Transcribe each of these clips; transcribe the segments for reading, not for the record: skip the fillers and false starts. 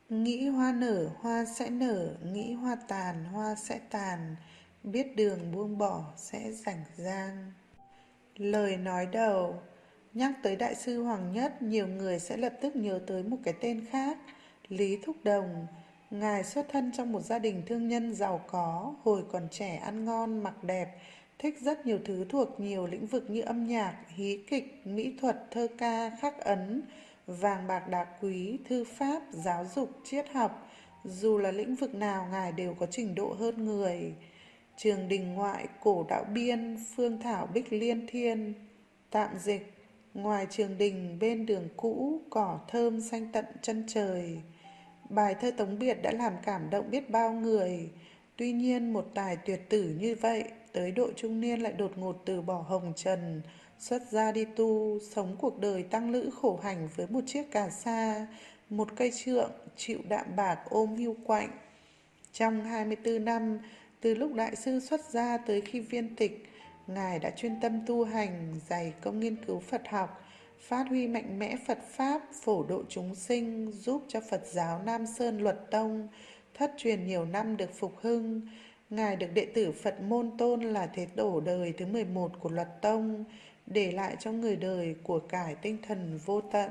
Nghĩ hoa nở, hoa sẽ nở, nghĩ hoa tàn, hoa sẽ tàn, biết đường buông bỏ sẽ rảnh rang. Lời nói đầu. Nhắc tới Đại sư Hoàng Nhất, nhiều người sẽ lập tức nhớ tới một cái tên khác, Lý Thúc Đồng. Ngài xuất thân trong một gia đình thương nhân giàu có, hồi còn trẻ ăn ngon, mặc đẹp, thích rất nhiều thứ thuộc nhiều lĩnh vực như âm nhạc, hí kịch, mỹ thuật, thơ ca, khắc ấn, vàng bạc đá quý, thư pháp, giáo dục, triết học. Dù là lĩnh vực nào, Ngài đều có trình độ hơn người. Trường Đình ngoại, Cổ Đạo Biên, Phương Thảo Bích Liên Thiên. Tạm dịch. Ngoài trường đình bên đường cũ, cỏ thơm xanh tận chân trời. Bài thơ Tống Biệt đã làm cảm động biết bao người. Tuy nhiên một tài tuyệt tử như vậy, tới độ trung niên lại đột ngột từ bỏ hồng trần, xuất gia đi tu, sống cuộc đời tăng lữ khổ hạnh với một chiếc cà sa, một cây trượng, chịu đạm bạc ôm hưu quạnh. Trong 24 năm, từ lúc Đại sư xuất gia tới khi viên tịch, Ngài đã chuyên tâm tu hành, dày công nghiên cứu Phật học, phát huy mạnh mẽ Phật Pháp, phổ độ chúng sinh, giúp cho Phật giáo Nam Sơn Luật Tông, thất truyền nhiều năm được phục hưng. Ngài được đệ tử Phật môn tôn là Thế Tổ đời thứ 11 của Luật Tông, để lại cho người đời của cải tinh thần vô tận.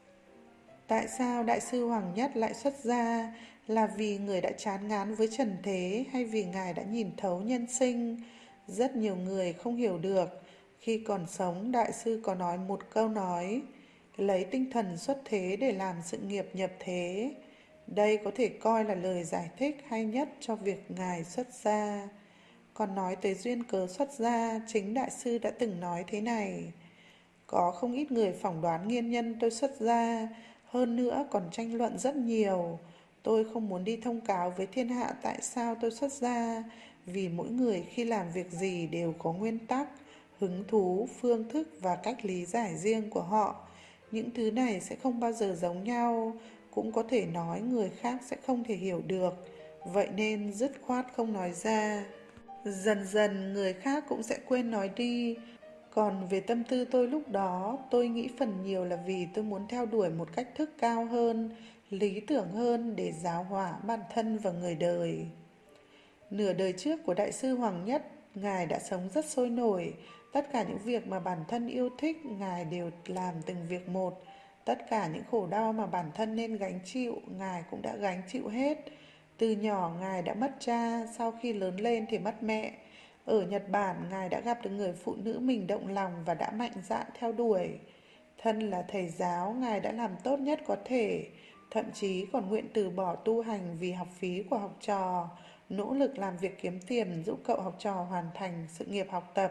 Tại sao Đại sư Hoàng Nhất lại xuất gia? Là vì người đã chán ngán với trần thế hay vì Ngài đã nhìn thấu nhân sinh? Rất nhiều người không hiểu được. Khi còn sống, Đại sư có nói một câu nói: lấy tinh thần xuất thế để làm sự nghiệp nhập thế. Đây có thể coi là lời giải thích hay nhất cho việc Ngài xuất gia. Còn nói tới duyên cớ xuất gia, chính Đại sư đã từng nói thế này: có không ít người phỏng đoán nguyên nhân tôi xuất gia, hơn nữa còn tranh luận rất nhiều. Tôi không muốn đi thông cáo với thiên hạ tại sao tôi xuất gia, vì mỗi người khi làm việc gì đều có nguyên tắc, hứng thú, phương thức và cách lý giải riêng của họ. Những thứ này sẽ không bao giờ giống nhau, cũng có thể nói người khác sẽ không thể hiểu được, vậy nên dứt khoát không nói ra. Dần dần người khác cũng sẽ quên nói đi. Còn về tâm tư tôi lúc đó, tôi nghĩ phần nhiều là vì tôi muốn theo đuổi một cách thức cao hơn, lý tưởng hơn để giáo hóa bản thân và người đời. Nửa đời trước của Đại sư Hoàng Nhất, Ngài đã sống rất sôi nổi. Tất cả những việc mà bản thân yêu thích, Ngài đều làm từng việc một. Tất cả những khổ đau mà bản thân nên gánh chịu, Ngài cũng đã gánh chịu hết. Từ nhỏ Ngài đã mất cha, sau khi lớn lên thì mất mẹ. Ở Nhật Bản, Ngài đã gặp được người phụ nữ mình động lòng và đã mạnh dạn theo đuổi. Thân là thầy giáo, Ngài đã làm tốt nhất có thể, thậm chí còn nguyện từ bỏ tu hành vì học phí của học trò, nỗ lực làm việc kiếm tiền giúp cậu học trò hoàn thành sự nghiệp học tập.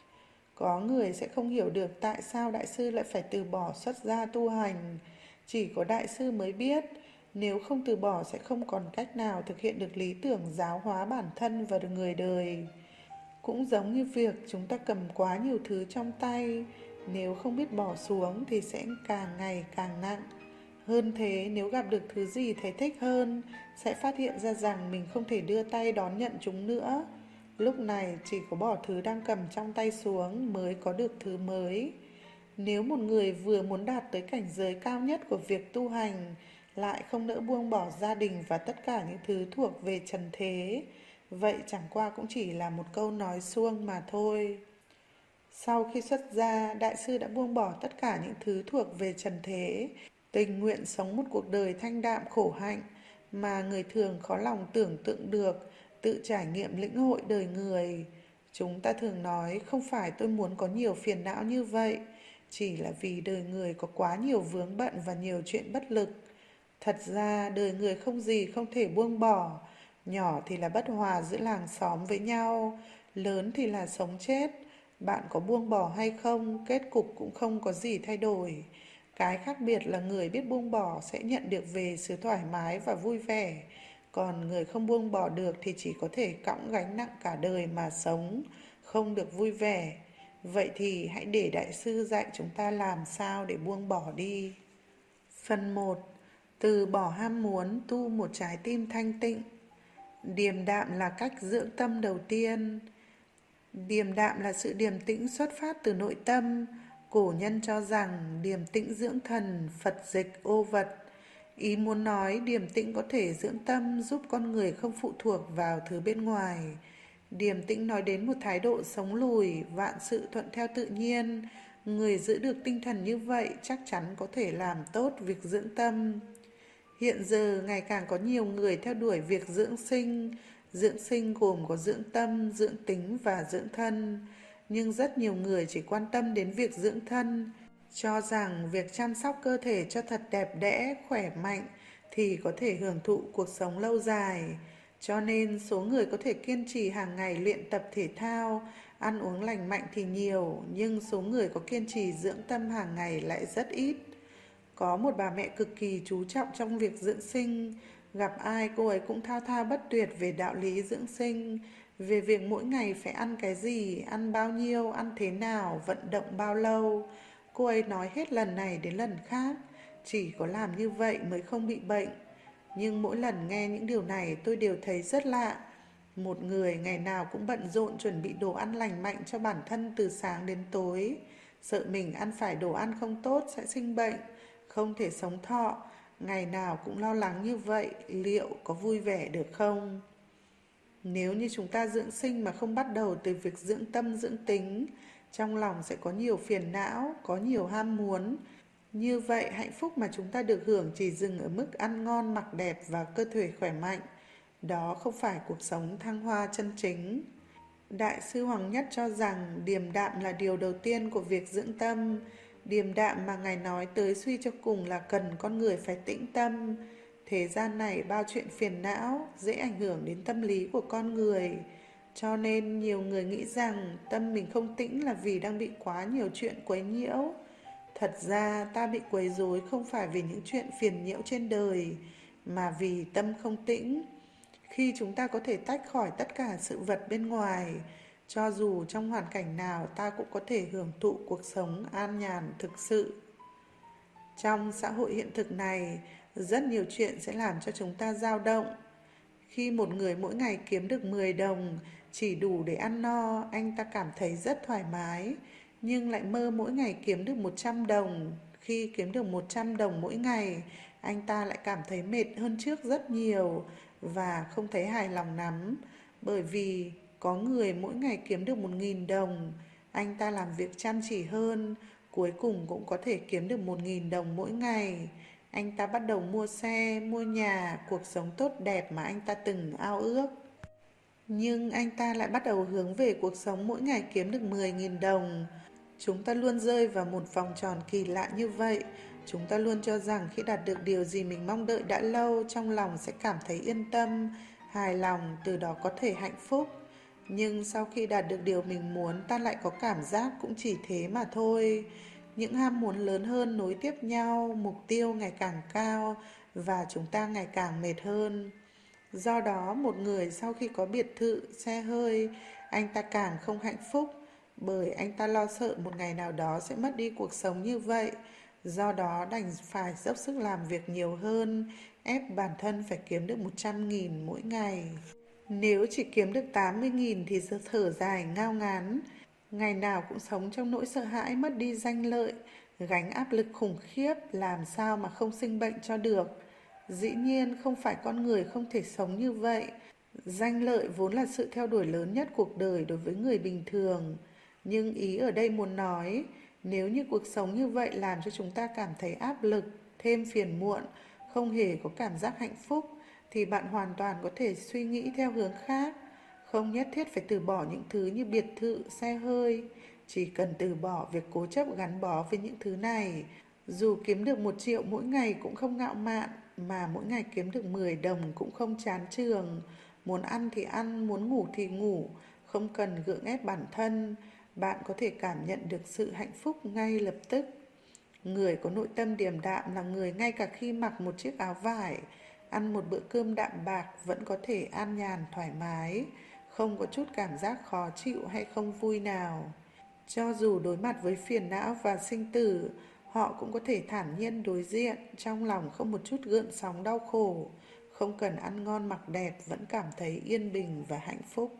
Có người sẽ không hiểu được tại sao Đại sư lại phải từ bỏ xuất gia tu hành. Chỉ có Đại sư mới biết, nếu không từ bỏ sẽ không còn cách nào thực hiện được lý tưởng giáo hóa bản thân và người đời. Cũng giống như việc chúng ta cầm quá nhiều thứ trong tay, nếu không biết bỏ xuống thì sẽ càng ngày càng nặng. Hơn thế, nếu gặp được thứ gì thấy thích hơn, sẽ phát hiện ra rằng mình không thể đưa tay đón nhận chúng nữa. Lúc này chỉ có bỏ thứ đang cầm trong tay xuống mới có được thứ mới. Nếu một người vừa muốn đạt tới cảnh giới cao nhất của việc tu hành, lại không nỡ buông bỏ gia đình và tất cả những thứ thuộc về trần thế, vậy chẳng qua cũng chỉ là một câu nói suông mà thôi. Sau khi xuất gia, Đại sư đã buông bỏ tất cả những thứ thuộc về trần thế, tình nguyện sống một cuộc đời thanh đạm khổ hạnh mà người thường khó lòng tưởng tượng được, tự trải nghiệm lĩnh hội đời người. Chúng ta thường nói không phải tôi muốn có nhiều phiền não như vậy, chỉ là vì đời người có quá nhiều vướng bận và nhiều chuyện bất lực. Thật ra đời người không gì không thể buông bỏ, nhỏ thì là bất hòa giữa làng xóm với nhau, lớn thì là sống chết. Bạn có buông bỏ hay không, kết cục cũng không có gì thay đổi. Cái khác biệt là người biết buông bỏ sẽ nhận được về sự thoải mái và vui vẻ, còn người không buông bỏ được thì chỉ có thể cõng gánh nặng cả đời mà sống, không được vui vẻ. Vậy thì hãy để Đại sư dạy chúng ta làm sao để buông bỏ đi. Phần 1. Từ bỏ ham muốn, tu một trái tim thanh tịnh. Điềm đạm là cách dưỡng tâm đầu tiên. Điềm đạm là sự điềm tĩnh xuất phát từ nội tâm. Cổ nhân cho rằng điềm tĩnh dưỡng thần, Phật dịch ô vật. Ý muốn nói điềm tĩnh có thể dưỡng tâm, giúp con người không phụ thuộc vào thứ bên ngoài. Điềm tĩnh nói đến một thái độ sống lùi, vạn sự thuận theo tự nhiên. Người giữ được tinh thần như vậy chắc chắn có thể làm tốt việc dưỡng tâm. Hiện giờ ngày càng có nhiều người theo đuổi việc dưỡng sinh. Dưỡng sinh gồm có dưỡng tâm, dưỡng tính và dưỡng thân. Nhưng rất nhiều người chỉ quan tâm đến việc dưỡng thân, cho rằng việc chăm sóc cơ thể cho thật đẹp đẽ, khỏe mạnh thì có thể hưởng thụ cuộc sống lâu dài. Cho nên số người có thể kiên trì hàng ngày luyện tập thể thao, ăn uống lành mạnh thì nhiều, nhưng số người có kiên trì dưỡng tâm hàng ngày lại rất ít. Có một bà mẹ cực kỳ chú trọng trong việc dưỡng sinh, gặp ai cô ấy cũng thao thao bất tuyệt về đạo lý dưỡng sinh, về việc mỗi ngày phải ăn cái gì, ăn bao nhiêu, ăn thế nào, vận động bao lâu. Cô ấy nói hết lần này đến lần khác, chỉ có làm như vậy mới không bị bệnh. Nhưng mỗi lần nghe những điều này tôi đều thấy rất lạ. Một người ngày nào cũng bận rộn chuẩn bị đồ ăn lành mạnh cho bản thân từ sáng đến tối, sợ mình ăn phải đồ ăn không tốt sẽ sinh bệnh, không thể sống thọ, ngày nào cũng lo lắng như vậy, liệu có vui vẻ được không? Nếu như chúng ta dưỡng sinh mà không bắt đầu từ việc dưỡng tâm dưỡng tính, trong lòng sẽ có nhiều phiền não, có nhiều ham muốn. Như vậy hạnh phúc mà chúng ta được hưởng chỉ dừng ở mức ăn ngon mặc đẹp và cơ thể khỏe mạnh. Đó không phải cuộc sống thăng hoa chân chính. Đại sư Hoàng Nhất cho rằng điềm đạm là điều đầu tiên của việc dưỡng tâm. Điềm đạm mà Ngài nói tới suy cho cùng là cần con người phải tĩnh tâm. Thế gian này bao chuyện phiền não, dễ ảnh hưởng đến tâm lý của con người. Cho nên nhiều người nghĩ rằng tâm mình không tĩnh là vì đang bị quá nhiều chuyện quấy nhiễu. Thật ra ta bị quấy rối không phải vì những chuyện phiền nhiễu trên đời, mà vì tâm không tĩnh. Khi chúng ta có thể tách khỏi tất cả sự vật bên ngoài, cho dù trong hoàn cảnh nào ta cũng có thể hưởng thụ cuộc sống an nhàn thực sự. Trong xã hội hiện thực này, rất nhiều chuyện sẽ làm cho chúng ta dao động. Khi một người mỗi ngày kiếm được 10 đồng, chỉ đủ để ăn no, anh ta cảm thấy rất thoải mái, nhưng lại mơ mỗi ngày kiếm được 100 đồng. Khi kiếm được 100 đồng mỗi ngày, anh ta lại cảm thấy mệt hơn trước rất nhiều và không thấy hài lòng lắm, bởi vì có người mỗi ngày kiếm được 1.000 đồng, anh ta làm việc chăm chỉ hơn, cuối cùng cũng có thể kiếm được 1.000 đồng mỗi ngày. Anh ta bắt đầu mua xe, mua nhà, cuộc sống tốt đẹp mà anh ta từng ao ước. Nhưng anh ta lại bắt đầu hướng về cuộc sống mỗi ngày kiếm được 10.000 đồng. Chúng ta luôn rơi vào một vòng tròn kỳ lạ như vậy. Chúng ta luôn cho rằng khi đạt được điều gì mình mong đợi đã lâu, trong lòng sẽ cảm thấy yên tâm, hài lòng, từ đó có thể hạnh phúc. Nhưng sau khi đạt được điều mình muốn, ta lại có cảm giác cũng chỉ thế mà thôi. Những ham muốn lớn hơn nối tiếp nhau, mục tiêu ngày càng cao và chúng ta ngày càng mệt hơn. Do đó, một người sau khi có biệt thự, xe hơi, anh ta càng không hạnh phúc, bởi anh ta lo sợ một ngày nào đó sẽ mất đi cuộc sống như vậy. Do đó đành phải dốc sức làm việc nhiều hơn, ép bản thân phải kiếm được 100.000 mỗi ngày. Nếu chỉ kiếm được 80.000 thì thở dài ngao ngán, ngày nào cũng sống trong nỗi sợ hãi mất đi danh lợi, gánh áp lực khủng khiếp, làm sao mà không sinh bệnh cho được. Dĩ nhiên không phải con người không thể sống như vậy. Danh lợi vốn là sự theo đuổi lớn nhất cuộc đời đối với người bình thường. Nhưng ý ở đây muốn nói, nếu như cuộc sống như vậy làm cho chúng ta cảm thấy áp lực, thêm phiền muộn, không hề có cảm giác hạnh phúc, thì bạn hoàn toàn có thể suy nghĩ theo hướng khác. Không nhất thiết phải từ bỏ những thứ như biệt thự, xe hơi. Chỉ cần từ bỏ việc cố chấp gắn bó với những thứ này. Dù kiếm được 1 triệu mỗi ngày cũng không ngạo mạn, mà mỗi ngày kiếm được 10 đồng cũng không chán chường. Muốn ăn thì ăn, muốn ngủ thì ngủ, không cần gượng ép bản thân. Bạn có thể cảm nhận được sự hạnh phúc ngay lập tức. Người có nội tâm điềm đạm là người ngay cả khi mặc một chiếc áo vải, ăn một bữa cơm đạm bạc vẫn có thể an nhàn thoải mái, không có chút cảm giác khó chịu hay không vui nào. Cho dù đối mặt với phiền não và sinh tử, họ cũng có thể thản nhiên đối diện, trong lòng không một chút gợn sóng đau khổ, không cần ăn ngon mặc đẹp vẫn cảm thấy yên bình và hạnh phúc.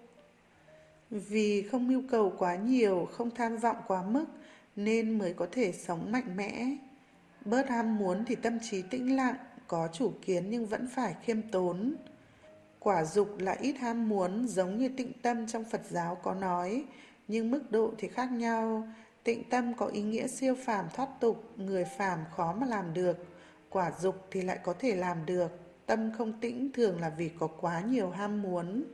Vì không mưu cầu quá nhiều, không tham vọng quá mức, nên mới có thể sống mạnh mẽ. Bớt ham muốn thì tâm trí tĩnh lặng, có chủ kiến nhưng vẫn phải khiêm tốn. Quả dục là ít ham muốn, giống như tịnh tâm trong Phật giáo có nói, nhưng mức độ thì khác nhau. Tịnh tâm có ý nghĩa siêu phàm thoát tục, người phàm khó mà làm được. Quả dục thì lại có thể làm được. Tâm không tĩnh thường là vì có quá nhiều ham muốn.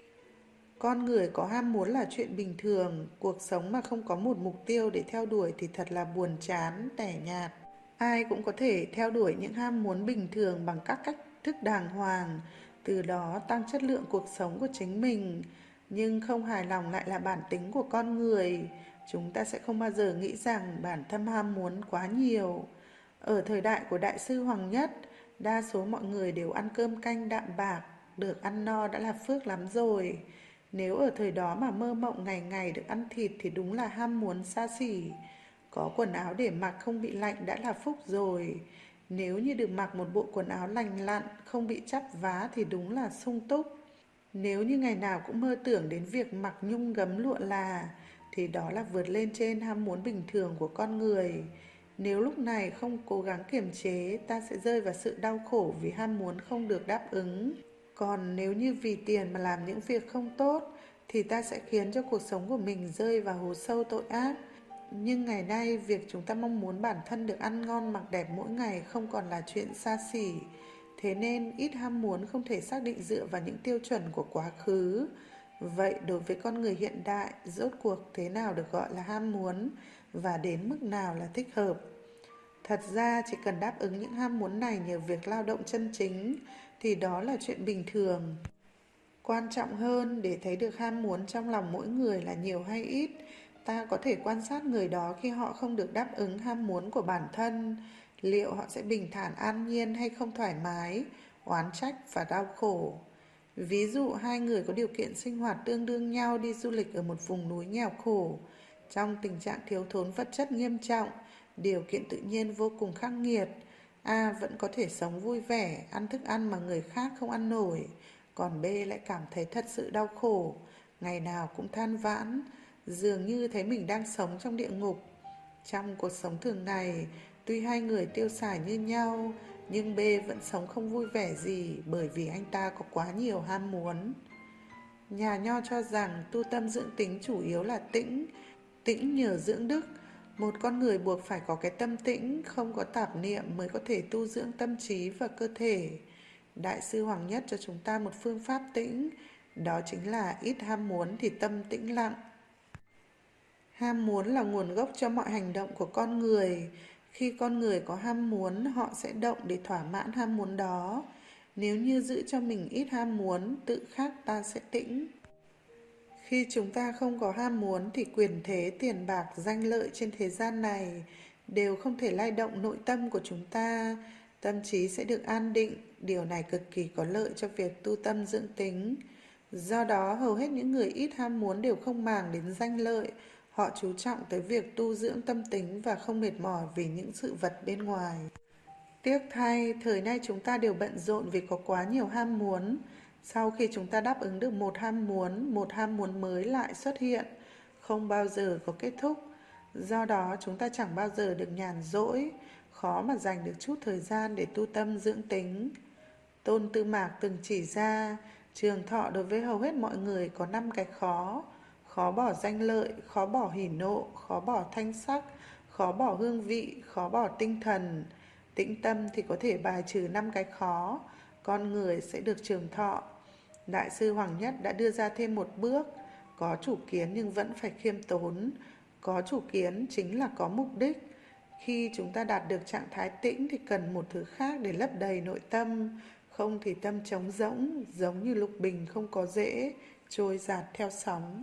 Con người có ham muốn là chuyện bình thường, cuộc sống mà không có một mục tiêu để theo đuổi thì thật là buồn chán, tẻ nhạt. Ai cũng có thể theo đuổi những ham muốn bình thường bằng các cách thức đàng hoàng, từ đó tăng chất lượng cuộc sống của chính mình. Nhưng không hài lòng lại là bản tính của con người. Chúng ta sẽ không bao giờ nghĩ rằng bản thân ham muốn quá nhiều. Ở thời đại của Đại sư Hoàng Nhất, đa số mọi người đều ăn cơm canh đạm bạc, được ăn no đã là phước lắm rồi. Nếu ở thời đó mà mơ mộng ngày ngày được ăn thịt thì đúng là ham muốn xa xỉ. Có quần áo để mặc không bị lạnh đã là phúc rồi. Nếu như được mặc một bộ quần áo lành lặn, không bị chắp vá thì đúng là sung túc. Nếu như ngày nào cũng mơ tưởng đến việc mặc nhung gấm lụa là, thì đó là vượt lên trên ham muốn bình thường của con người. Nếu lúc này không cố gắng kiềm chế, ta sẽ rơi vào sự đau khổ vì ham muốn không được đáp ứng. Còn nếu như vì tiền mà làm những việc không tốt, thì ta sẽ khiến cho cuộc sống của mình rơi vào hố sâu tội ác. Nhưng ngày nay, việc chúng ta mong muốn bản thân được ăn ngon mặc đẹp mỗi ngày không còn là chuyện xa xỉ. Thế nên, ít ham muốn không thể xác định dựa vào những tiêu chuẩn của quá khứ. Vậy, đối với con người hiện đại, rốt cuộc thế nào được gọi là ham muốn và đến mức nào là thích hợp? Thật ra, chỉ cần đáp ứng những ham muốn này nhờ việc lao động chân chính, thì đó là chuyện bình thường. Quan trọng hơn, để thấy được ham muốn trong lòng mỗi người là nhiều hay ít, ta có thể quan sát người đó khi họ không được đáp ứng ham muốn của bản thân. Liệu họ sẽ bình thản an nhiên hay không thoải mái, oán trách và đau khổ. Ví dụ hai người có điều kiện sinh hoạt tương đương nhau đi du lịch ở một vùng núi nghèo khổ, trong tình trạng thiếu thốn vật chất nghiêm trọng, điều kiện tự nhiên vô cùng khắc nghiệt. A vẫn có thể sống vui vẻ, ăn thức ăn mà người khác không ăn nổi, còn B lại cảm thấy thật sự đau khổ, ngày nào cũng than vãn, dường như thấy mình đang sống trong địa ngục. Trong cuộc sống thường ngày, tuy hai người tiêu xài như nhau, nhưng B vẫn sống không vui vẻ gì bởi vì anh ta có quá nhiều ham muốn. Nhà Nho cho rằng tu tâm dưỡng tính chủ yếu là tĩnh, tĩnh nhờ dưỡng đức. Một con người buộc phải có cái tâm tĩnh, không có tạp niệm mới có thể tu dưỡng tâm trí và cơ thể. Đại sư Hoàng Nhất cho chúng ta một phương pháp tĩnh, đó chính là ít ham muốn thì tâm tĩnh lặng. Ham muốn là nguồn gốc cho mọi hành động của con người. Khi con người có ham muốn, họ sẽ động để thỏa mãn ham muốn đó. Nếu như giữ cho mình ít ham muốn, tự khắc ta sẽ tĩnh. Khi chúng ta không có ham muốn thì quyền thế, tiền bạc, danh lợi trên thế gian này đều không thể lay động nội tâm của chúng ta. Tâm trí sẽ được an định, điều này cực kỳ có lợi cho việc tu tâm dưỡng tính. Do đó, hầu hết những người ít ham muốn đều không màng đến danh lợi. Họ chú trọng tới việc tu dưỡng tâm tính và không mệt mỏi vì những sự vật bên ngoài. Tiếc thay, thời nay chúng ta đều bận rộn vì có quá nhiều ham muốn. Sau khi chúng ta đáp ứng được một ham muốn mới lại xuất hiện, không bao giờ có kết thúc. Do đó, chúng ta chẳng bao giờ được nhàn rỗi, khó mà dành được chút thời gian để tu tâm dưỡng tính. Tôn Tư Mạc từng chỉ ra, trường thọ đối với hầu hết mọi người có 5 cái khó. Khó bỏ danh lợi, khó bỏ hỉ nộ, khó bỏ thanh sắc, khó bỏ hương vị, khó bỏ tinh thần. Tĩnh tâm thì có thể bài trừ 5 cái khó, con người sẽ được trường thọ. Đại sư Hoàng Nhất đã đưa ra thêm một bước, có chủ kiến nhưng vẫn phải khiêm tốn. Có chủ kiến chính là có mục đích. Khi chúng ta đạt được trạng thái tĩnh thì cần một thứ khác để lấp đầy nội tâm, không thì tâm trống rỗng, giống như lục bình không có rễ, trôi dạt theo sóng.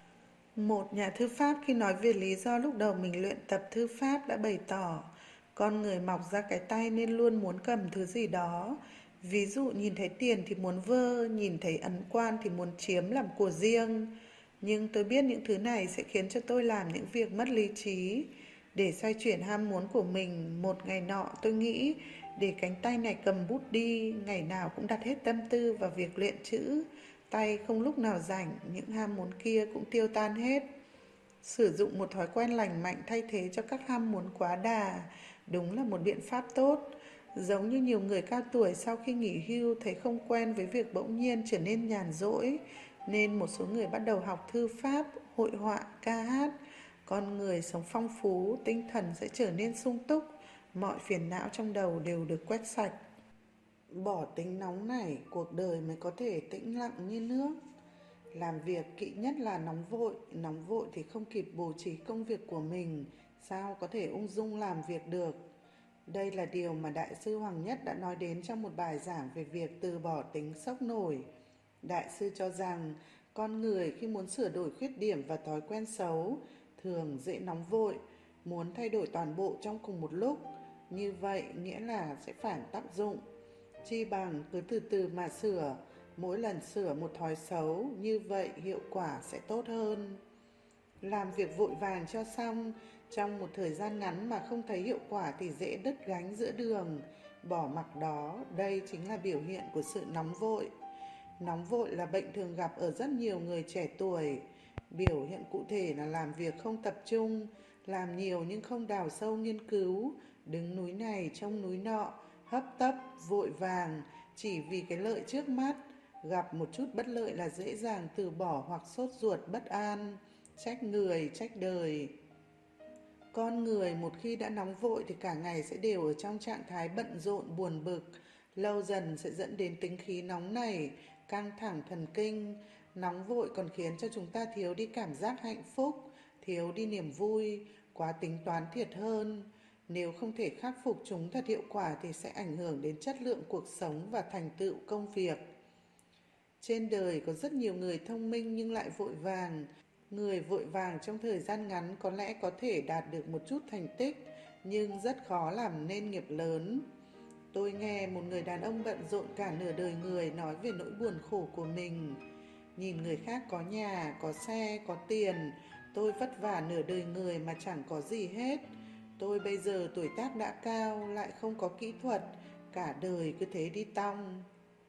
Một nhà thư pháp khi nói về lý do lúc đầu mình luyện tập thư pháp đã bày tỏ, con người mọc ra cái tay nên luôn muốn cầm thứ gì đó. Ví dụ nhìn thấy tiền thì muốn vơ, nhìn thấy ấn quan thì muốn chiếm làm của riêng. Nhưng tôi biết những thứ này sẽ khiến cho tôi làm những việc mất lý trí. Để xoay chuyển ham muốn của mình, một ngày nọ tôi nghĩ để cánh tay này cầm bút đi, ngày nào cũng đặt hết tâm tư vào việc luyện chữ. Tay không lúc nào rảnh, những ham muốn kia cũng tiêu tan hết. Sử dụng một thói quen lành mạnh thay thế cho các ham muốn quá đà, đúng là một biện pháp tốt. Giống như nhiều người cao tuổi sau khi nghỉ hưu thấy không quen với việc bỗng nhiên trở nên nhàn rỗi, nên một số người bắt đầu học thư pháp, hội họa, ca hát. Con người sống phong phú, tinh thần sẽ trở nên sung túc, mọi phiền não trong đầu đều được quét sạch. Bỏ tính nóng nảy, cuộc đời mới có thể tĩnh lặng như nước. Làm việc kỵ nhất là nóng vội thì không kịp bố trí công việc của mình, sao có thể ung dung làm việc được. Đây là điều mà Đại sư Hoàng Nhất đã nói đến trong một bài giảng về việc từ bỏ tính sốc nổi. Đại sư cho rằng con người khi muốn sửa đổi khuyết điểm và thói quen xấu thường dễ nóng vội, muốn thay đổi toàn bộ trong cùng một lúc. Như vậy nghĩa là sẽ phản tác dụng. Chi bằng cứ từ từ mà sửa, mỗi lần sửa một thói xấu, như vậy hiệu quả sẽ tốt hơn. Làm việc vội vàng cho xong, trong một thời gian ngắn mà không thấy hiệu quả thì dễ đứt gánh giữa đường. Bỏ mặc đó, đây chính là biểu hiện của sự nóng vội. Nóng vội là bệnh thường gặp ở rất nhiều người trẻ tuổi. Biểu hiện cụ thể là làm việc không tập trung, làm nhiều nhưng không đào sâu nghiên cứu, đứng núi này trông núi nọ, hấp tấp, vội vàng, chỉ vì cái lợi trước mắt. Gặp một chút bất lợi là dễ dàng từ bỏ hoặc sốt ruột bất an, trách người, trách đời. Con người một khi đã nóng vội thì cả ngày sẽ đều ở trong trạng thái bận rộn, buồn bực. Lâu dần sẽ dẫn đến tính khí nóng nảy, căng thẳng thần kinh. Nóng vội còn khiến cho chúng ta thiếu đi cảm giác hạnh phúc, thiếu đi niềm vui, quá tính toán thiệt hơn. Nếu không thể khắc phục chúng thật hiệu quả thì sẽ ảnh hưởng đến chất lượng cuộc sống và thành tựu công việc. Trên đời có rất nhiều người thông minh nhưng lại vội vàng. Người vội vàng trong thời gian ngắn có lẽ có thể đạt được một chút thành tích, nhưng rất khó làm nên nghiệp lớn. Tôi nghe một người đàn ông bận rộn cả nửa đời người nói về nỗi buồn khổ của mình. Nhìn người khác có nhà, có xe, có tiền, tôi vất vả nửa đời người mà chẳng có gì hết. Tôi bây giờ tuổi tác đã cao, lại không có kỹ thuật, cả đời cứ thế đi tong.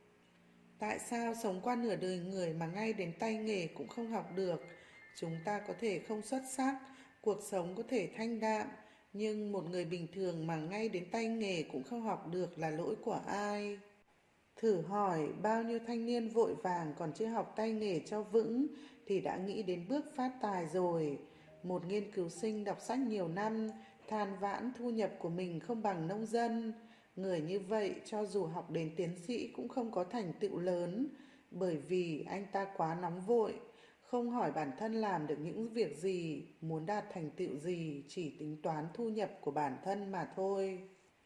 Tại sao sống qua nửa đời người mà ngay đến tay nghề cũng không học được? Chúng ta có thể không xuất sắc, cuộc sống có thể thanh đạm, nhưng một người bình thường mà ngay đến tay nghề cũng không học được là lỗi của ai? Thử hỏi bao nhiêu thanh niên vội vàng còn chưa học tay nghề cho vững thì đã nghĩ đến bước phát tài rồi. Một nghiên cứu sinh đọc sách nhiều năm, than vãn thu nhập của mình không bằng nông dân. Người như vậy cho dù học đến tiến sĩ cũng không có thành tựu lớn, bởi vì anh ta quá nóng vội, không hỏi bản thân làm được những việc gì, muốn đạt thành tựu gì, chỉ tính toán thu nhập của bản thân mà thôi.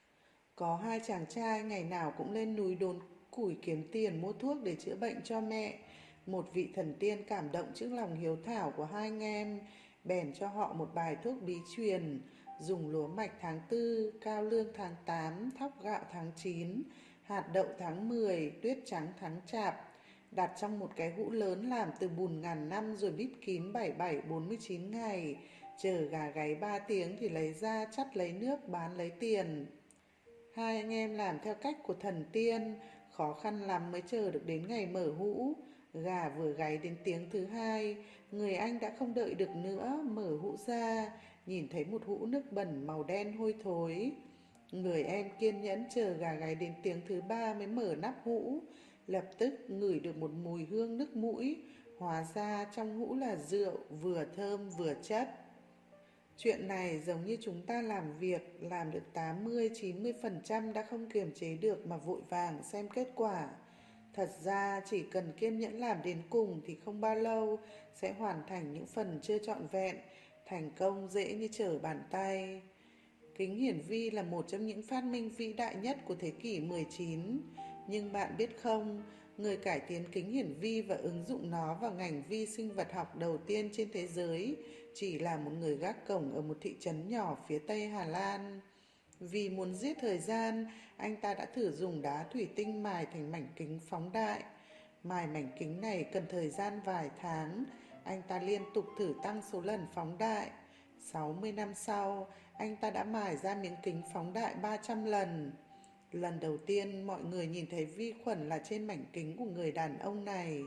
Có hai chàng trai ngày nào cũng lên núi đốn củi kiếm tiền mua thuốc để chữa bệnh cho mẹ. Một vị thần tiên cảm động trước lòng hiếu thảo của hai anh em, bèn cho họ một bài thuốc bí truyền, dùng lúa mạch tháng 4, cao lương tháng 8, thóc gạo tháng 9, hạt đậu tháng 10, tuyết trắng tháng chạp, đặt trong một cái hũ lớn làm từ bùn ngàn năm rồi bít kín 77-49 ngày, chờ gà gáy 3 tiếng thì lấy ra chắt lấy nước bán lấy tiền. Hai anh em làm theo cách của thần tiên, khó khăn lắm mới chờ được đến ngày mở hũ. Gà vừa gáy đến tiếng thứ hai, người anh đã không đợi được nữa, mở hũ ra, nhìn thấy một hũ nước bẩn màu đen hôi thối. Người em kiên nhẫn chờ gà gáy đến tiếng thứ ba mới mở nắp hũ, lập tức ngửi được một mùi hương nước mũi, hóa ra trong hũ là rượu, vừa thơm vừa chất. Chuyện này giống như chúng ta làm việc, làm được 80-90% đã không kiềm chế được mà vội vàng xem kết quả. Thật ra chỉ cần kiên nhẫn làm đến cùng thì không bao lâu sẽ hoàn thành những phần chưa trọn vẹn, thành công dễ như trở bàn tay. Kính hiển vi là một trong những phát minh vĩ đại nhất của thế kỷ 19. Nhưng bạn biết không, người cải tiến kính hiển vi và ứng dụng nó vào ngành vi sinh vật học đầu tiên trên thế giới chỉ là một người gác cổng ở một thị trấn nhỏ phía tây Hà Lan. Vì muốn giết thời gian, anh ta đã thử dùng đá thủy tinh mài thành mảnh kính phóng đại. Mài mảnh kính này cần thời gian vài tháng, anh ta liên tục thử tăng số lần phóng đại. 60 năm sau, anh ta đã mài ra miếng kính phóng đại 300 lần. Lần đầu tiên mọi người nhìn thấy vi khuẩn là trên mảnh kính của người đàn ông này.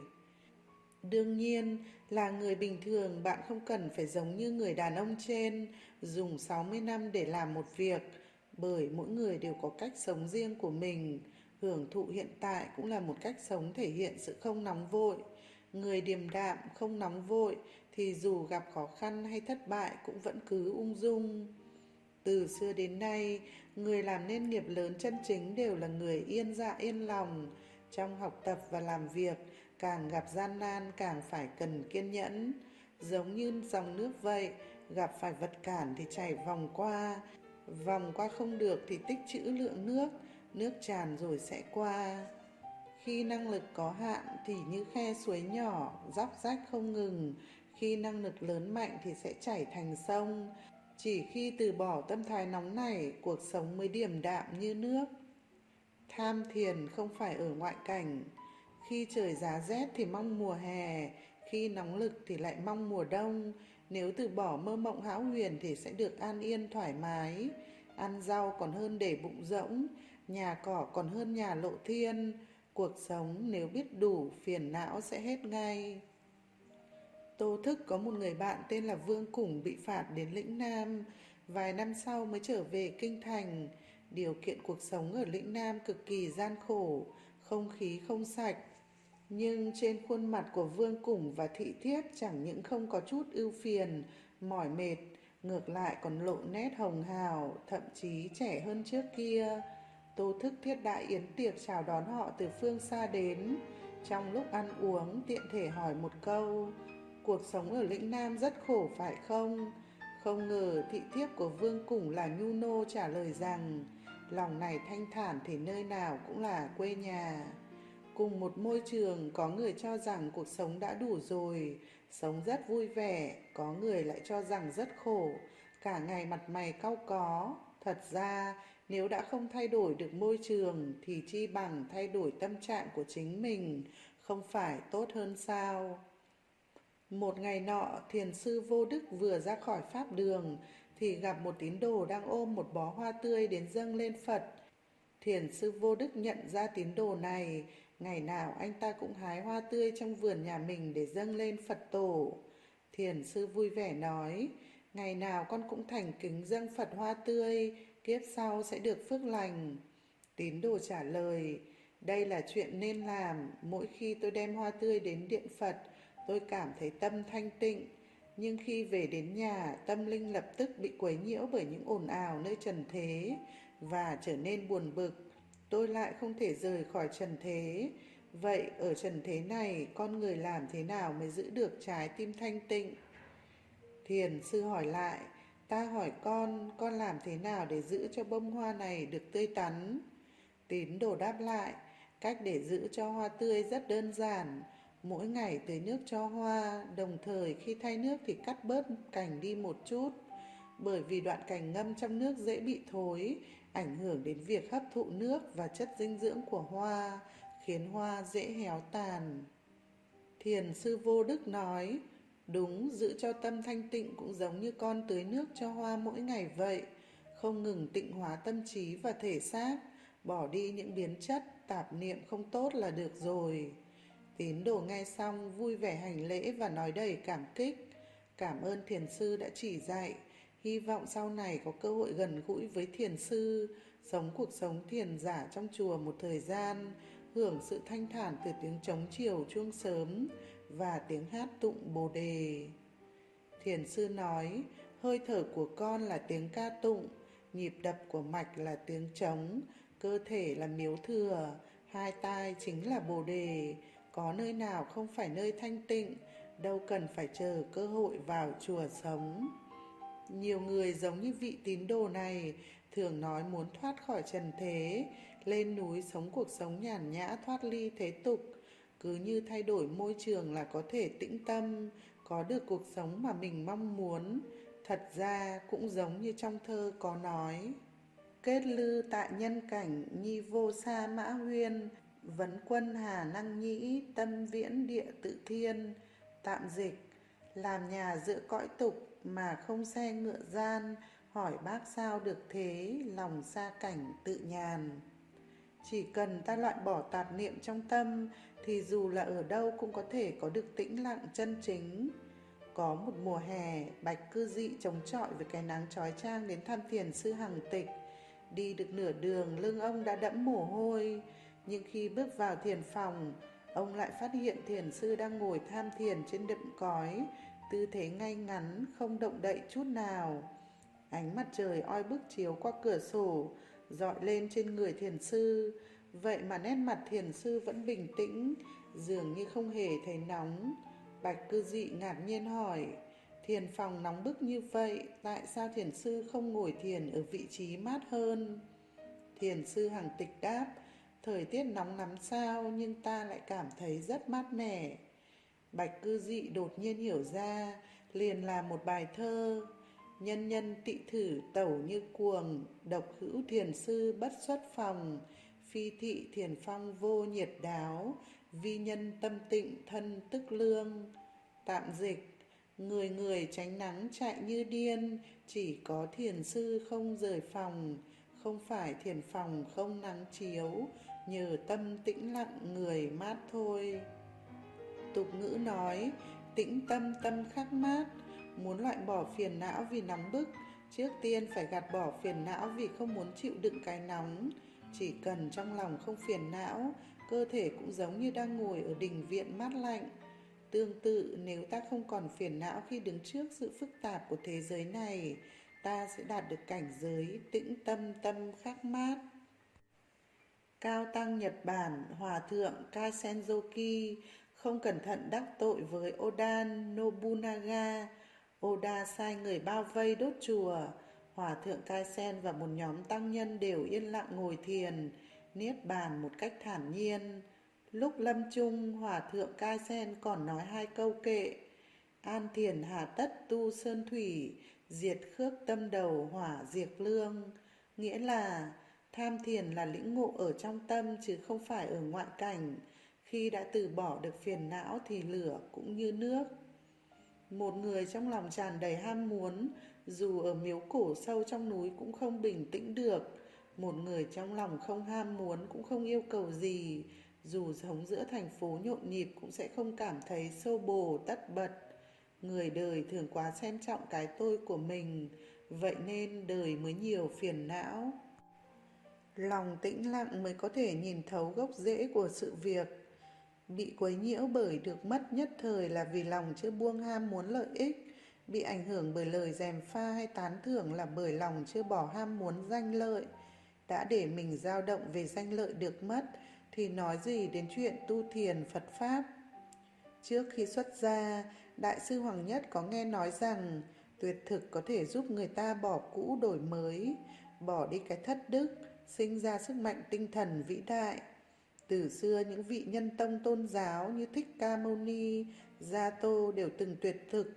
Đương nhiên là người bình thường bạn không cần phải giống như người đàn ông trên, dùng 60 năm để làm một việc. bởi mỗi người đều có cách sống riêng của mình. Hưởng thụ hiện tại cũng là một cách sống thể hiện sự không nóng vội. Người điềm đạm, không nóng vội thì dù gặp khó khăn hay thất bại cũng vẫn cứ ung dung. Từ xưa đến nay, người làm nên nghiệp lớn chân chính đều là người yên dạ yên lòng. Trong học tập và làm việc, càng gặp gian nan càng phải cần kiên nhẫn. Giống như dòng nước vậy, gặp phải vật cản thì chảy vòng qua không được thì tích trữ lượng nước tràn rồi sẽ qua. Khi năng lực có hạn thì như khe suối nhỏ, róc rách không ngừng. Khi năng lực lớn mạnh thì sẽ chảy thành sông. Chỉ khi từ bỏ tâm thái nóng nảy, cuộc sống mới điềm đạm như nước. Tham thiền không phải ở ngoại cảnh. Khi trời giá rét thì mong mùa hè, khi nóng lực thì lại mong mùa đông. Nếu từ bỏ mơ mộng hão huyền thì sẽ được an yên thoải mái. Ăn rau còn hơn để bụng rỗng, nhà cỏ còn hơn nhà lộ thiên. Cuộc sống nếu biết đủ, phiền não sẽ hết ngay. Tô Thức có một người bạn tên là Vương Củng bị phạt đến lĩnh Nam, vài năm sau mới trở về kinh thành. Điều kiện cuộc sống ở lĩnh Nam cực kỳ gian khổ, không khí không sạch. Nhưng trên khuôn mặt của Vương Củng và Thị Thiếp chẳng những không có chút ưu phiền, mỏi mệt, ngược lại còn lộ nét hồng hào, thậm chí trẻ hơn trước kia. Tô Thức thiết đãi yến tiệc chào đón họ từ phương xa đến. Trong lúc ăn uống, tiện thể hỏi một câu: cuộc sống ở lĩnh Nam rất khổ phải không? Không ngờ thị thiếp của Vương Củng là Nhu Nô trả lời rằng lòng này thanh thản thì nơi nào cũng là quê nhà. Cùng một môi trường, có người cho rằng cuộc sống đã đủ rồi, sống rất vui vẻ, có người lại cho rằng rất khổ, cả ngày mặt mày cau có. Thật ra, nếu đã không thay đổi được môi trường thì chi bằng thay đổi tâm trạng của chính mình, không phải tốt hơn sao? Một ngày nọ, thiền sư Vô Đức vừa ra khỏi pháp đường thì gặp một tín đồ đang ôm một bó hoa tươi đến dâng lên Phật. Thiền sư Vô Đức nhận ra tín đồ này, ngày nào anh ta cũng hái hoa tươi trong vườn nhà mình để dâng lên Phật tổ. Thiền sư vui vẻ nói: ngày nào con cũng thành kính dâng Phật hoa tươi, kiếp sau sẽ được phước lành. Tín đồ trả lời: đây là chuyện nên làm, mỗi khi tôi đem hoa tươi đến điện Phật, tôi cảm thấy tâm thanh tịnh. Nhưng khi về đến nhà, tâm linh lập tức bị quấy nhiễu bởi những ồn ào nơi trần thế và trở nên buồn bực. Tôi lại không thể rời khỏi trần thế. Vậy ở trần thế này, con người làm thế nào mới giữ được trái tim thanh tịnh? Thiền sư hỏi lại: ta hỏi con làm thế nào để giữ cho bông hoa này được tươi tắn? Tín đồ đáp lại: cách để giữ cho hoa tươi rất đơn giản. Mỗi ngày tưới nước cho hoa, đồng thời khi thay nước thì cắt bớt cành đi một chút. Bởi vì đoạn cành ngâm trong nước dễ bị thối, ảnh hưởng đến việc hấp thụ nước và chất dinh dưỡng của hoa, khiến hoa dễ héo tàn. Thiền sư Vô Đức nói: đúng, giữ cho tâm thanh tịnh cũng giống như con tưới nước cho hoa mỗi ngày vậy, không ngừng tịnh hóa tâm trí và thể xác, bỏ đi những biến chất, tạp niệm không tốt là được rồi. Tín đồ nghe xong vui vẻ hành lễ và nói đầy cảm kích. Cảm ơn thiền sư đã chỉ dạy, hy vọng sau này có cơ hội gần gũi với thiền sư, sống cuộc sống thiền giả trong chùa một thời gian, hưởng sự thanh thản từ tiếng trống chiều chuông sớm và tiếng hát tụng Bồ Đề. Thiền sư nói: hơi thở của con là tiếng ca tụng, nhịp đập của mạch là tiếng trống, cơ thể là miếu thừa, hai tai chính là Bồ Đề. Có nơi nào không phải nơi thanh tịnh, đâu cần phải chờ cơ hội vào chùa sống. Nhiều người giống như vị tín đồ này thường nói muốn thoát khỏi trần thế, lên núi sống cuộc sống nhàn nhã thoát ly thế tục. Cứ như thay đổi môi trường là có thể tĩnh tâm, có được cuộc sống mà mình mong muốn. Thật ra cũng giống như trong thơ có nói: kết lư tại nhân cảnh nhi vô sa mã huyên, vấn quân hà năng nhĩ tâm viễn địa tự thiên. Tạm dịch: làm nhà giữa cõi tục mà không xe ngựa gian, hỏi bác sao được thế, lòng xa cảnh tự nhàn. Chỉ cần ta loại bỏ tạp niệm trong tâm thì dù là ở đâu cũng có thể có được tĩnh lặng chân chính. Có một mùa hè, Bạch Cư Dị chống chọi với cái nắng chói chang đến thăm thiền sư Hằng Tịch. Đi được nửa đường, lưng ông đã đẫm mồ hôi. Nhưng khi bước vào thiền phòng, ông lại phát hiện thiền sư đang ngồi tham thiền trên đệm cói, tư thế ngay ngắn, không động đậy chút nào. Ánh mặt trời oi bức chiếu qua cửa sổ, rọi lên trên người thiền sư. Vậy mà nét mặt thiền sư vẫn bình tĩnh, dường như không hề thấy nóng. Bạch Cư Dị ngạc nhiên hỏi, thiền phòng nóng bức như vậy, tại sao thiền sư không ngồi thiền ở vị trí mát hơn? Thiền sư Hằng Tịch đáp, thời tiết nóng lắm sao, nhưng ta lại cảm thấy rất mát mẻ. Bạch Cư Dị đột nhiên hiểu ra, liền làm một bài thơ. Nhân nhân tị thử tẩu như cuồng, độc hữu thiền sư bất xuất phòng. Phi thị thiền phong vô nhiệt đáo, vi nhân tâm tịnh thân tức lương. Tạm dịch, người người tránh nắng chạy như điên, chỉ có thiền sư không rời phòng. Không phải thiền phòng không nắng chiếu, nhờ tâm tĩnh lặng người mát thôi. Tục ngữ nói, tĩnh tâm tâm khắc mát. Muốn loại bỏ phiền não vì nóng bức, trước tiên phải gạt bỏ phiền não vì không muốn chịu đựng cái nóng. Chỉ cần trong lòng không phiền não, cơ thể cũng giống như đang ngồi ở đình viện mát lạnh. Tương tự, nếu ta không còn phiền não khi đứng trước sự phức tạp của thế giới này, ta sẽ đạt được cảnh giới tĩnh tâm tâm khắc mát. Cao tăng Nhật Bản, Hòa thượng Kaisenzoki không cẩn thận đắc tội với Oda Nobunaga. Oda sai người bao vây đốt chùa. Hòa thượng Kaisen và một nhóm tăng nhân đều yên lặng ngồi thiền, niết bàn một cách thản nhiên. Lúc lâm chung, Hòa thượng Kaisen còn nói hai câu kệ. An thiền hà tất tu sơn thủy, diệt khước tâm đầu hỏa diệt lương. Nghĩa là tham thiền là lĩnh ngộ ở trong tâm chứ không phải ở ngoại cảnh. Khi đã từ bỏ được phiền não thì lửa cũng như nước. Một người trong lòng tràn đầy ham muốn, dù ở miếu cổ sâu trong núi cũng không bình tĩnh được. Một người trong lòng không ham muốn cũng không yêu cầu gì, dù sống giữa thành phố nhộn nhịp cũng sẽ không cảm thấy xô bồ tất bật. Người đời thường quá xem trọng cái tôi của mình, vậy nên đời mới nhiều phiền não. Lòng tĩnh lặng mới có thể nhìn thấu gốc rễ của sự việc. Bị quấy nhiễu bởi được mất nhất thời là vì lòng chưa buông ham muốn lợi ích. Bị ảnh hưởng bởi lời gièm pha hay tán thưởng là bởi lòng chưa bỏ ham muốn danh lợi. Đã để mình dao động về danh lợi được mất thì nói gì đến chuyện tu thiền Phật Pháp. Trước khi xuất gia, Đại sư Hoàng Nhất có nghe nói rằng tuyệt thực có thể giúp người ta bỏ cũ đổi mới, bỏ đi cái thất đức, sinh ra sức mạnh tinh thần vĩ đại. Từ xưa những vị nhân tông tôn giáo như Thích Ca Mâu Ni, Gia Tô đều từng tuyệt thực.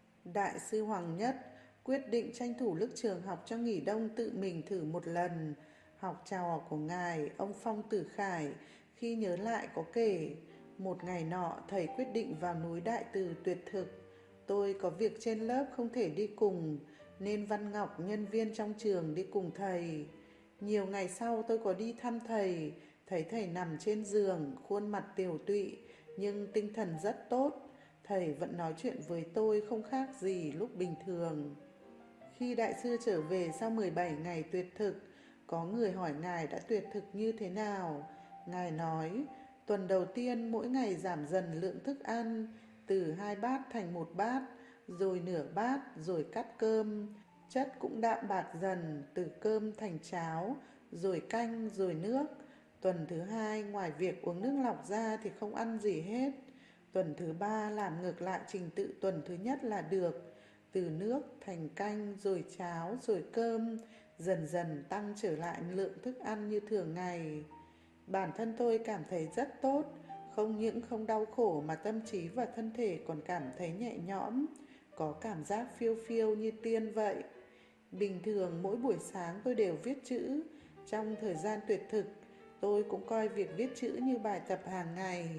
Đại sư Hoàng Nhất quyết định tranh thủ lúc trường học cho nghỉ đông tự mình thử một lần. Học trò của ngài, ông Phong Tử Khải, khi nhớ lại có kể, một ngày nọ thầy quyết định vào núi Đại Từ tuyệt thực. Tôi có việc trên lớp không thể đi cùng, nên Văn Ngọc, nhân viên trong trường, đi cùng thầy. Nhiều ngày sau tôi có đi thăm thầy, thấy thầy nằm trên giường, khuôn mặt tiều tụy, nhưng tinh thần rất tốt. Thầy vẫn nói chuyện với tôi không khác gì lúc bình thường. Khi đại sư trở về sau 17 ngày tuyệt thực, có người hỏi ngài đã tuyệt thực như thế nào. Ngài nói, tuần đầu tiên mỗi ngày giảm dần lượng thức ăn, từ 2 bát thành 1 bát, rồi nửa bát, rồi cắt cơm. Chất cũng đạm bạc dần, từ cơm thành cháo, rồi canh, rồi nước. Tuần thứ 2, ngoài việc uống nước lọc ra thì không ăn gì hết. Tuần thứ 3 làm ngược lại trình tự tuần thứ nhất là được. Từ nước thành canh, rồi cháo, rồi cơm, dần dần tăng trở lại lượng thức ăn như thường ngày. Bản thân tôi cảm thấy rất tốt, không những không đau khổ mà tâm trí và thân thể còn cảm thấy nhẹ nhõm, có cảm giác phiêu phiêu như tiên vậy. Bình thường mỗi buổi sáng tôi đều viết chữ. Trong thời gian tuyệt thực, tôi cũng coi việc viết chữ như bài tập hàng ngày.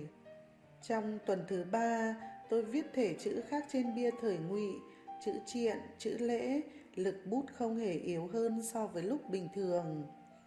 Trong tuần thứ 3, tôi viết thể chữ khác trên bia thời Ngụy, chữ triện, chữ lễ, lực bút không hề yếu hơn so với lúc bình thường.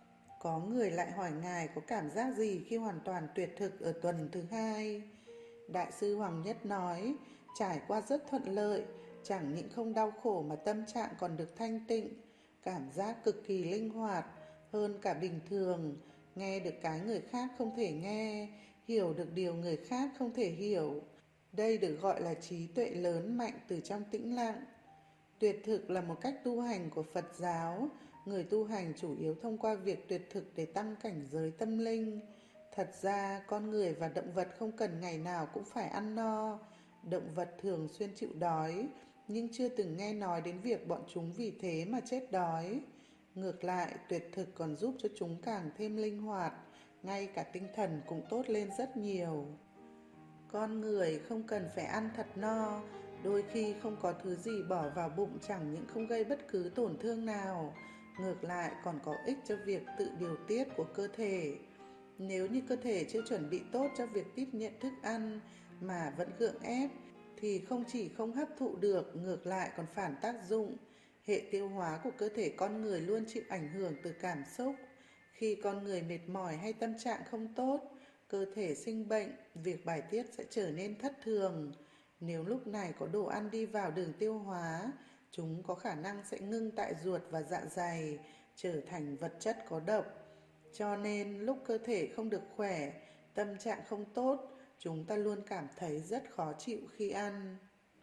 Có người lại hỏi ngài có cảm giác gì khi hoàn toàn tuyệt thực ở tuần thứ 2. Đại sư Hoàng Nhất nói, trải qua rất thuận lợi, chẳng những không đau khổ mà tâm trạng còn được thanh tịnh, cảm giác cực kỳ linh hoạt, hơn cả bình thường, nghe được cái người khác không thể nghe, hiểu được điều người khác không thể hiểu. Đây được gọi là trí tuệ lớn mạnh từ trong tĩnh lặng. Tuyệt thực là một cách tu hành của Phật giáo. Người tu hành chủ yếu thông qua việc tuyệt thực để tăng cảnh giới tâm linh. Thật ra, con người và động vật không cần ngày nào cũng phải ăn no. Động vật thường xuyên chịu đói, nhưng chưa từng nghe nói đến việc bọn chúng vì thế mà chết đói. Ngược lại, tuyệt thực còn giúp cho chúng càng thêm linh hoạt, ngay cả tinh thần cũng tốt lên rất nhiều. Con người không cần phải ăn thật no, đôi khi không có thứ gì bỏ vào bụng chẳng những không gây bất cứ tổn thương nào, ngược lại còn có ích cho việc tự điều tiết của cơ thể. Nếu như cơ thể chưa chuẩn bị tốt cho việc tiếp nhận thức ăn mà vẫn gượng ép, thì không chỉ không hấp thụ được, ngược lại còn phản tác dụng. Hệ tiêu hóa của cơ thể con người luôn chịu ảnh hưởng từ cảm xúc. Khi con người mệt mỏi hay tâm trạng không tốt, cơ thể sinh bệnh, việc bài tiết sẽ trở nên thất thường. Nếu lúc này có đồ ăn đi vào đường tiêu hóa, chúng có khả năng sẽ ngưng tại ruột và dạ dày, trở thành vật chất có độc. Cho nên lúc cơ thể không được khỏe, tâm trạng không tốt, chúng ta luôn cảm thấy rất khó chịu khi ăn.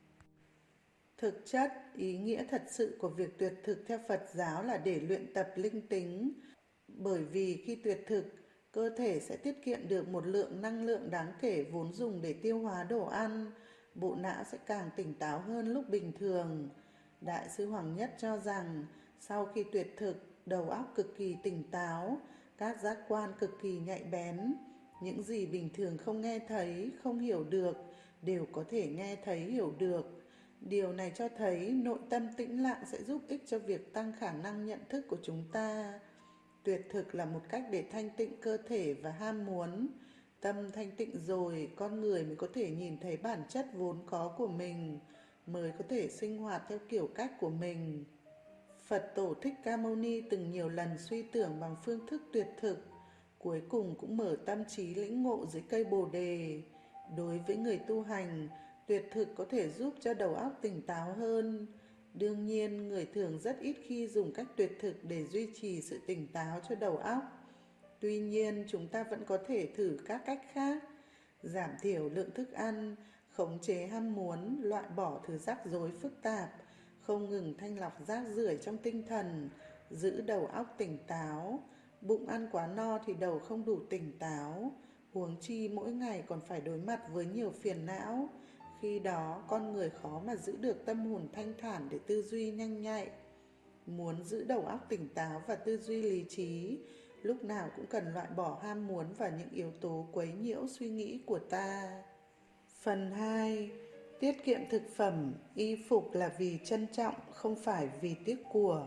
Thực chất, ý nghĩa thật sự của việc tuyệt thực theo Phật giáo là để luyện tập linh tính. Bởi vì khi tuyệt thực, cơ thể sẽ tiết kiệm được một lượng năng lượng đáng kể vốn dùng để tiêu hóa đồ ăn, bộ não sẽ càng tỉnh táo hơn lúc bình thường. Đại sư Hoàng Nhất cho rằng, sau khi tuyệt thực, đầu óc cực kỳ tỉnh táo, các giác quan cực kỳ nhạy bén. Những gì bình thường không nghe thấy, không hiểu được, đều có thể nghe thấy hiểu được. Điều này cho thấy nội tâm tĩnh lặng sẽ giúp ích cho việc tăng khả năng nhận thức của chúng ta. Tuyệt thực là một cách để thanh tịnh cơ thể và ham muốn. Tâm thanh tịnh rồi, con người mới có thể nhìn thấy bản chất vốn có của mình, mới có thể sinh hoạt theo kiểu cách của mình. Phật tổ Thích Ca Mâu Ni từng nhiều lần suy tưởng bằng phương thức tuyệt thực, cuối cùng cũng mở tâm trí lĩnh ngộ dưới cây Bồ đề. Đối với người tu hành, tuyệt thực có thể giúp cho đầu óc tỉnh táo hơn. Đương nhiên, người thường rất ít khi dùng cách tuyệt thực để duy trì sự tỉnh táo cho đầu óc. Tuy nhiên, chúng ta vẫn có thể thử các cách khác, giảm thiểu lượng thức ăn, khống chế ham muốn, loại bỏ thứ rắc rối phức tạp, không ngừng thanh lọc rác rưởi trong tinh thần, giữ đầu óc tỉnh táo. Bụng ăn quá no thì đầu không đủ tỉnh táo, huống chi mỗi ngày còn phải đối mặt với nhiều phiền não. Khi đó, con người khó mà giữ được tâm hồn thanh thản để tư duy nhanh nhạy. Muốn giữ đầu óc tỉnh táo và tư duy lý trí, lúc nào cũng cần loại bỏ ham muốn và những yếu tố quấy nhiễu suy nghĩ của ta. Phần 2. Tiết kiệm thực phẩm, y phục là vì trân trọng, không phải vì tiếc của.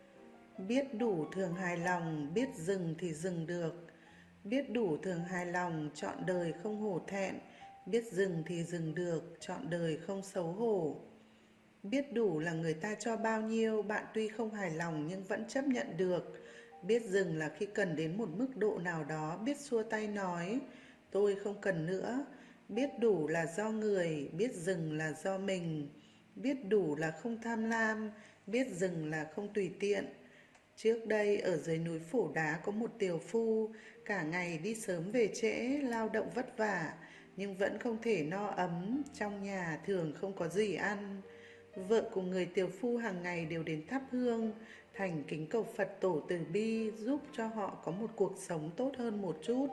Biết đủ thường hài lòng, biết dừng thì dừng được. Biết đủ thường hài lòng, trọn đời không hổ thẹn. Biết dừng thì dừng được, trọn đời không xấu hổ. Biết đủ là người ta cho bao nhiêu, bạn tuy không hài lòng nhưng vẫn chấp nhận được. Biết dừng là khi cần đến một mức độ nào đó, biết xua tay nói, tôi không cần nữa. Biết đủ là do người, biết dừng là do mình. Biết đủ là không tham lam, biết dừng là không tùy tiện. Trước đây ở dưới núi Phổ Đá có một tiều phu, cả ngày đi sớm về trễ, lao động vất vả, nhưng vẫn không thể no ấm, trong nhà thường không có gì ăn. Vợ của người tiều phu hàng ngày đều đến thắp hương, thành kính cầu Phật tổ từ bi giúp cho họ có một cuộc sống tốt hơn một chút.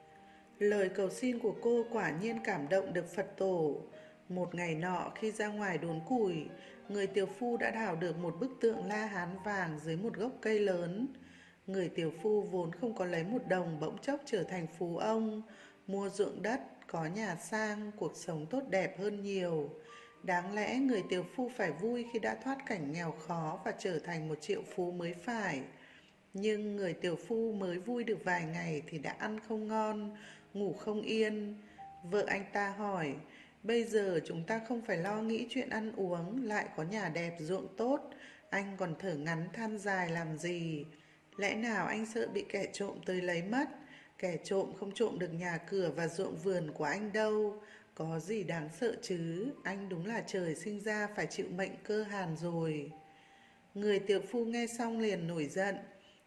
Lời cầu xin của cô quả nhiên cảm động được Phật tổ. Một ngày nọ khi ra ngoài đốn củi, người tiều phu đã đào được một bức tượng La Hán vàng dưới một gốc cây lớn. Người tiều phu vốn không có lấy một đồng bỗng chốc trở thành phú ông, mua ruộng đất, có nhà sang, cuộc sống tốt đẹp hơn nhiều. Đáng lẽ người tiều phu phải vui khi đã thoát cảnh nghèo khó và trở thành một triệu phú mới phải. Nhưng người tiều phu mới vui được vài ngày thì đã ăn không ngon, ngủ không yên. Vợ anh ta hỏi, bây giờ chúng ta không phải lo nghĩ chuyện ăn uống, lại có nhà đẹp ruộng tốt, anh còn thở ngắn than dài làm gì? Lẽ nào anh sợ bị kẻ trộm tới lấy mất? Kẻ trộm không trộm được nhà cửa và ruộng vườn của anh đâu. Có gì đáng sợ chứ, anh đúng là trời sinh ra phải chịu mệnh cơ hàn rồi. Người tiều phu nghe xong liền nổi giận.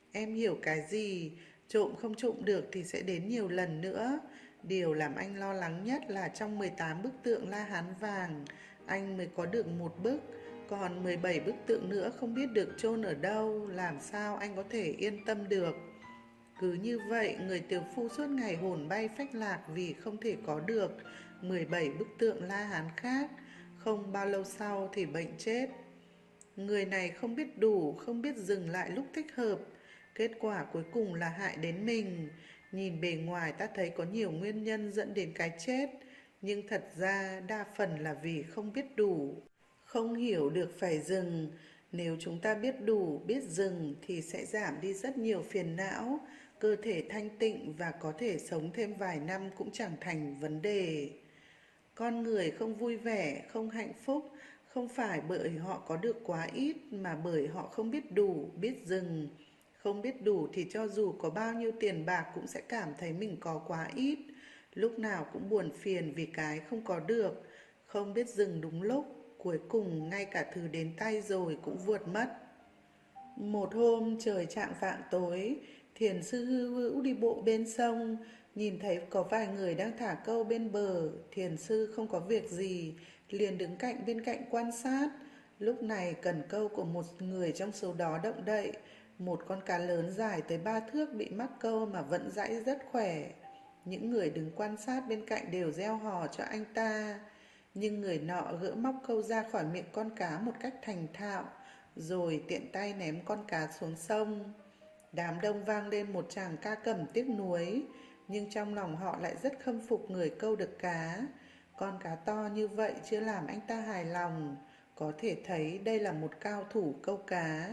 Em hiểu cái gì? Trộm không trộm được thì sẽ đến nhiều lần nữa. Điều làm anh lo lắng nhất là trong 18 bức tượng La Hán vàng, anh mới có được một bức, còn 17 bức tượng nữa không biết được chôn ở đâu, làm sao anh có thể yên tâm được. Cứ như vậy, người tiều phu suốt ngày hồn bay phách lạc vì không thể có được 17 bức tượng La Hán khác. Không bao lâu sau thì bệnh chết. Người này không biết đủ, không biết dừng lại lúc thích hợp. Kết quả cuối cùng là hại đến mình. Nhìn bề ngoài ta thấy có nhiều nguyên nhân dẫn đến cái chết, nhưng thật ra đa phần là vì không biết đủ, không hiểu được phải dừng. Nếu chúng ta biết đủ, biết dừng thì sẽ giảm đi rất nhiều phiền não, cơ thể thanh tịnh và có thể sống thêm vài năm cũng chẳng thành vấn đề. Con người không vui vẻ, không hạnh phúc, không phải bởi họ có được quá ít mà bởi họ không biết đủ, biết dừng. Không biết đủ thì cho dù có bao nhiêu tiền bạc cũng sẽ cảm thấy mình có quá ít. Lúc nào cũng buồn phiền vì cái không có được, không biết dừng đúng lúc. Cuối cùng ngay cả thứ đến tay rồi cũng vượt mất. Một hôm trời chạng vạng tối, thiền sư Hư Hữu đi bộ bên sông, nhìn thấy có vài người đang thả câu bên bờ. Thiền sư không có việc gì, liền đứng bên cạnh quan sát. Lúc này cần câu của một người trong số đó động đậy. Một con cá lớn dài tới 3 thước bị mắc câu mà vẫn giãy rất khỏe. Những người đứng quan sát bên cạnh đều reo hò cho anh ta. Nhưng người nọ gỡ móc câu ra khỏi miệng con cá một cách thành thạo, rồi tiện tay ném con cá xuống sông. Đám đông vang lên một tràng ca cầm tiếc nuối, nhưng trong lòng họ lại rất khâm phục người câu được cá. Con cá to như vậy chưa làm anh ta hài lòng, có thể thấy đây là một cao thủ câu cá.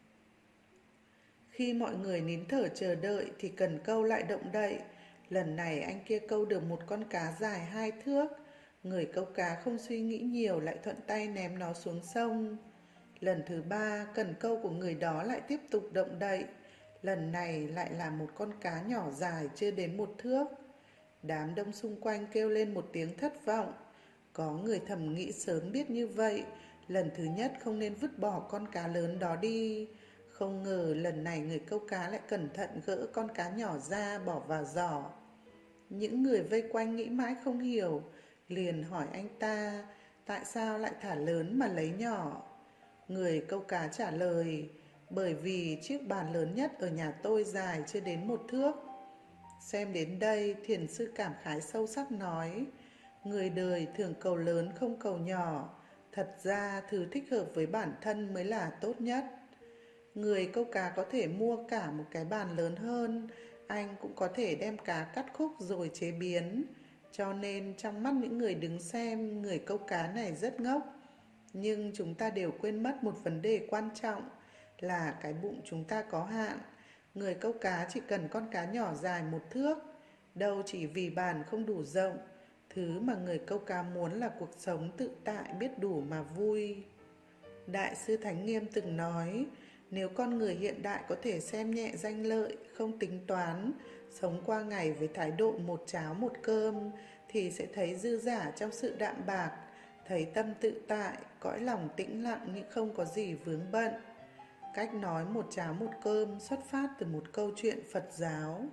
Khi mọi người nín thở chờ đợi thì cần câu lại động đậy. Lần này anh kia câu được một con cá dài 2 thước. Người câu cá không suy nghĩ nhiều lại thuận tay ném nó xuống sông. Lần thứ 3, cần câu của người đó lại tiếp tục động đậy. Lần này lại là một con cá nhỏ dài chưa đến 1 thước. Đám đông xung quanh kêu lên một tiếng thất vọng. Có người thầm nghĩ sớm biết như vậy, lần thứ nhất không nên vứt bỏ con cá lớn đó đi. Không ngờ lần này người câu cá lại cẩn thận gỡ con cá nhỏ ra bỏ vào giỏ. Những người vây quanh nghĩ mãi không hiểu, liền hỏi anh ta tại sao lại thả lớn mà lấy nhỏ. Người câu cá trả lời, bởi vì chiếc bàn lớn nhất ở nhà tôi dài chưa đến 1 thước. Xem đến đây, thiền sư cảm khái sâu sắc nói, người đời thường cầu lớn không cầu nhỏ, thật ra thứ thích hợp với bản thân mới là tốt nhất. Người câu cá có thể mua cả một cái bàn lớn hơn, anh cũng có thể đem cá cắt khúc rồi chế biến. Cho nên trong mắt những người đứng xem, người câu cá này rất ngốc. Nhưng chúng ta đều quên mất một vấn đề quan trọng là cái bụng chúng ta có hạn. Người câu cá chỉ cần con cá nhỏ dài 1 thước, đâu chỉ vì bàn không đủ rộng. Thứ mà người câu cá muốn là cuộc sống tự tại biết đủ mà vui. Đại sư Thánh Nghiêm từng nói, nếu con người hiện đại có thể xem nhẹ danh lợi, không tính toán, sống qua ngày với thái độ một cháo một cơm, thì sẽ thấy dư dả trong sự đạm bạc, thấy tâm tự tại, cõi lòng tĩnh lặng nhưng không có gì vướng bận. Cách nói một cháo một cơm xuất phát từ một câu chuyện Phật giáo.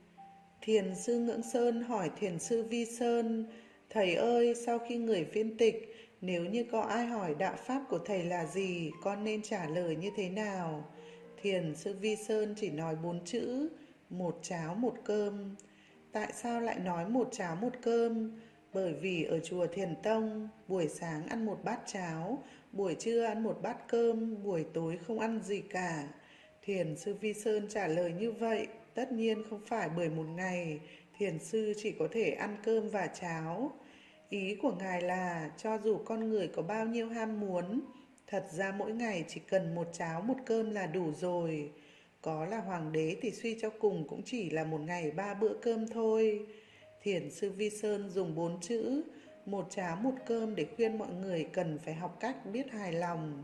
Thiền sư Ngưỡng Sơn hỏi thiền sư Vi Sơn, thầy ơi, sau khi người viên tịch, nếu như có ai hỏi đạo pháp của thầy là gì, con nên trả lời như thế nào? Thiền sư Vi Sơn chỉ nói 4 chữ, một cháo một cơm. Tại sao lại nói một cháo một cơm? Bởi vì ở chùa Thiền Tông, buổi sáng ăn một bát cháo, buổi trưa ăn một bát cơm, buổi tối không ăn gì cả. Thiền sư Vi Sơn trả lời như vậy, tất nhiên không phải bởi một ngày thiền sư chỉ có thể ăn cơm và cháo. Ý của ngài là cho dù con người có bao nhiêu ham muốn, thật ra mỗi ngày chỉ cần một cháo một cơm là đủ rồi. Có là hoàng đế thì suy cho cùng cũng chỉ là một ngày 3 bữa cơm thôi. Thiền sư Vi Sơn dùng 4 chữ, một cháo một cơm để khuyên mọi người cần phải học cách biết hài lòng.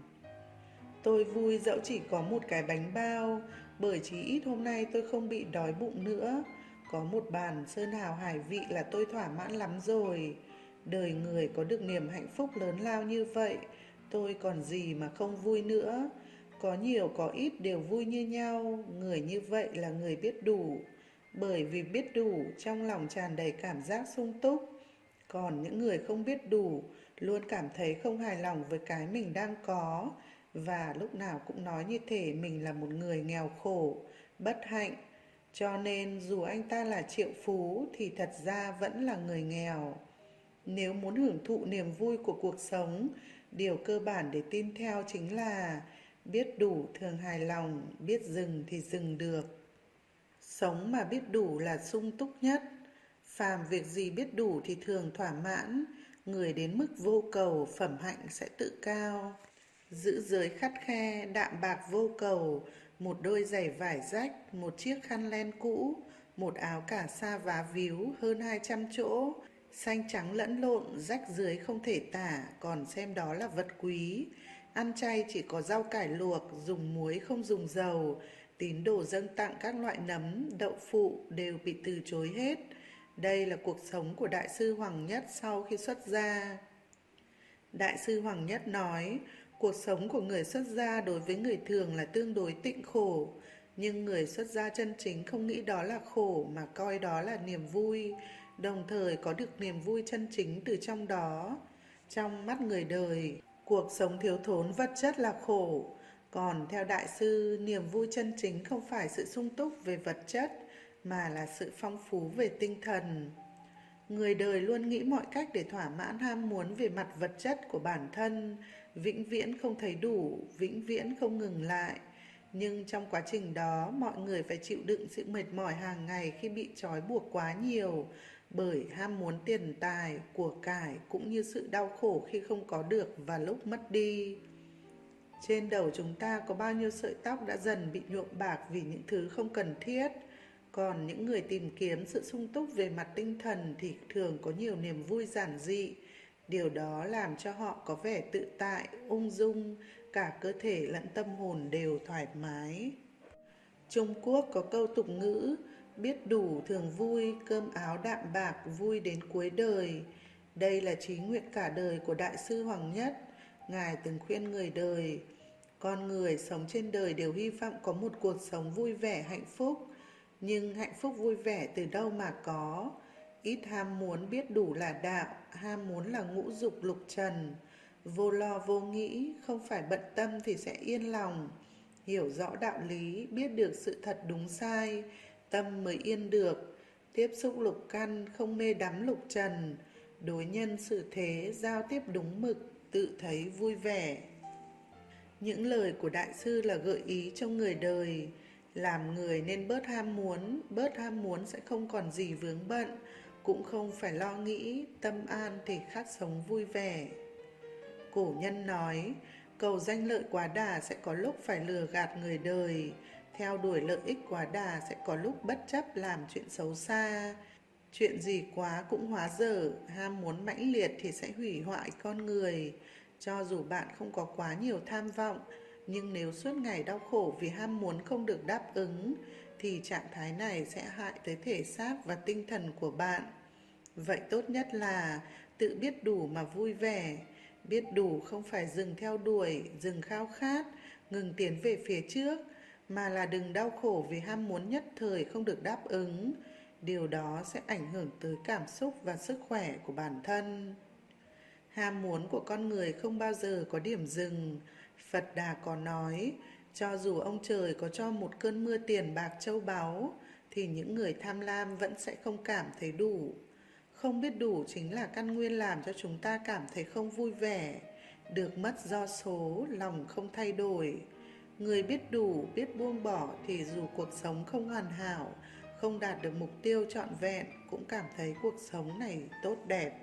Tôi vui dẫu chỉ có một cái bánh bao, bởi chí ít hôm nay tôi không bị đói bụng nữa. Có một bàn sơn hào hải vị là tôi thỏa mãn lắm rồi. Đời người có được niềm hạnh phúc lớn lao như vậy, tôi còn gì mà không vui nữa. có nhiều có ít đều vui như nhau, người như vậy là người biết đủ. Bởi vì biết đủ, trong lòng tràn đầy cảm giác sung túc. Còn những người không biết đủ, luôn cảm thấy không hài lòng với cái mình đang có, và lúc nào cũng nói như thể mình là một người nghèo khổ, bất hạnh. Cho nên dù anh ta là triệu phú thì thật ra vẫn là người nghèo. Nếu muốn hưởng thụ niềm vui của cuộc sống, điều cơ bản để tin theo chính là biết đủ thường hài lòng, biết dừng thì dừng được. Sống mà biết đủ là sung túc nhất. Phàm việc gì biết đủ thì thường thỏa mãn. Người đến mức vô cầu, phẩm hạnh sẽ tự cao. Giữ giới khắt khe, đạm bạc vô cầu. Một đôi giày vải rách, một chiếc khăn len cũ, một áo cà sa vá víu hơn 200 chỗ, xanh trắng lẫn lộn, rách dưới không thể tả, còn xem đó là vật quý. Ăn chay chỉ có rau cải luộc, dùng muối không dùng dầu. Tín đồ dâng tặng các loại nấm, đậu phụ đều bị từ chối hết. Đây là cuộc sống của Đại sư Hoàng Nhất sau khi xuất gia. Đại sư Hoàng Nhất nói, cuộc sống của người xuất gia đối với người thường là tương đối tịnh khổ, nhưng người xuất gia chân chính không nghĩ đó là khổ mà coi đó là niềm vui, đồng thời có được niềm vui chân chính từ trong đó. Trong mắt người đời, cuộc sống thiếu thốn vật chất là khổ, còn theo Đại sư, niềm vui chân chính không phải sự sung túc về vật chất, mà là sự phong phú về tinh thần. Người đời luôn nghĩ mọi cách để thỏa mãn ham muốn về mặt vật chất của bản thân, vĩnh viễn không thấy đủ, vĩnh viễn không ngừng lại. Nhưng trong quá trình đó, mọi người phải chịu đựng sự mệt mỏi hàng ngày khi bị trói buộc quá nhiều, bởi ham muốn tiền tài, của cải cũng như sự đau khổ khi không có được và lúc mất đi. Trên đầu chúng ta có bao nhiêu sợi tóc đã dần bị nhuộm bạc vì những thứ không cần thiết. Còn những người tìm kiếm sự sung túc về mặt tinh thần thì thường có nhiều niềm vui giản dị. Điều đó làm cho họ có vẻ tự tại, ung dung, cả cơ thể lẫn tâm hồn đều thoải mái. Trung Quốc có câu tục ngữ, biết đủ thường vui, cơm áo đạm bạc vui đến cuối đời. Đây là chí nguyện cả đời của Đại sư Hoàng Nhất. Ngài từng khuyên người đời, con người sống trên đời đều hy vọng có một cuộc sống vui vẻ hạnh phúc. Nhưng hạnh phúc vui vẻ từ đâu mà có? Ít ham muốn biết đủ là đạo, ham muốn là ngũ dục lục trần. Vô lo vô nghĩ, không phải bận tâm thì sẽ yên lòng. Hiểu rõ đạo lý, biết được sự thật đúng sai, tâm mới yên được. Tiếp xúc lục căn, không mê đắm lục trần. Đối nhân xử thế, giao tiếp đúng mực, tự thấy vui vẻ. Những lời của Đại sư là gợi ý cho người đời. Làm người nên bớt ham muốn sẽ không còn gì vướng bận, cũng không phải lo nghĩ, tâm an thì khác sống vui vẻ. Cổ nhân nói, cầu danh lợi quá đà sẽ có lúc phải lừa gạt người đời, theo đuổi lợi ích quá đà sẽ có lúc bất chấp làm chuyện xấu xa. Chuyện gì quá cũng hóa dở, ham muốn mãnh liệt thì sẽ hủy hoại con người. Cho dù bạn không có quá nhiều tham vọng, nhưng nếu suốt ngày đau khổ vì ham muốn không được đáp ứng, thì trạng thái này sẽ hại tới thể xác và tinh thần của bạn. Vậy tốt nhất là tự biết đủ mà vui vẻ. Biết đủ không phải dừng theo đuổi, dừng khao khát, ngừng tiến về phía trước, mà là đừng đau khổ vì ham muốn nhất thời không được đáp ứng. Điều đó sẽ ảnh hưởng tới cảm xúc và sức khỏe của bản thân. Ham muốn của con người không bao giờ có điểm dừng. Phật Đà có nói, cho dù ông trời có cho một cơn mưa tiền bạc châu báu, thì những người tham lam vẫn sẽ không cảm thấy đủ. Không biết đủ chính là căn nguyên làm cho chúng ta cảm thấy không vui vẻ. Được mất do số, lòng không thay đổi. Người biết đủ, biết buông bỏ thì dù cuộc sống không hoàn hảo, không đạt được mục tiêu trọn vẹn, cũng cảm thấy cuộc sống này tốt đẹp.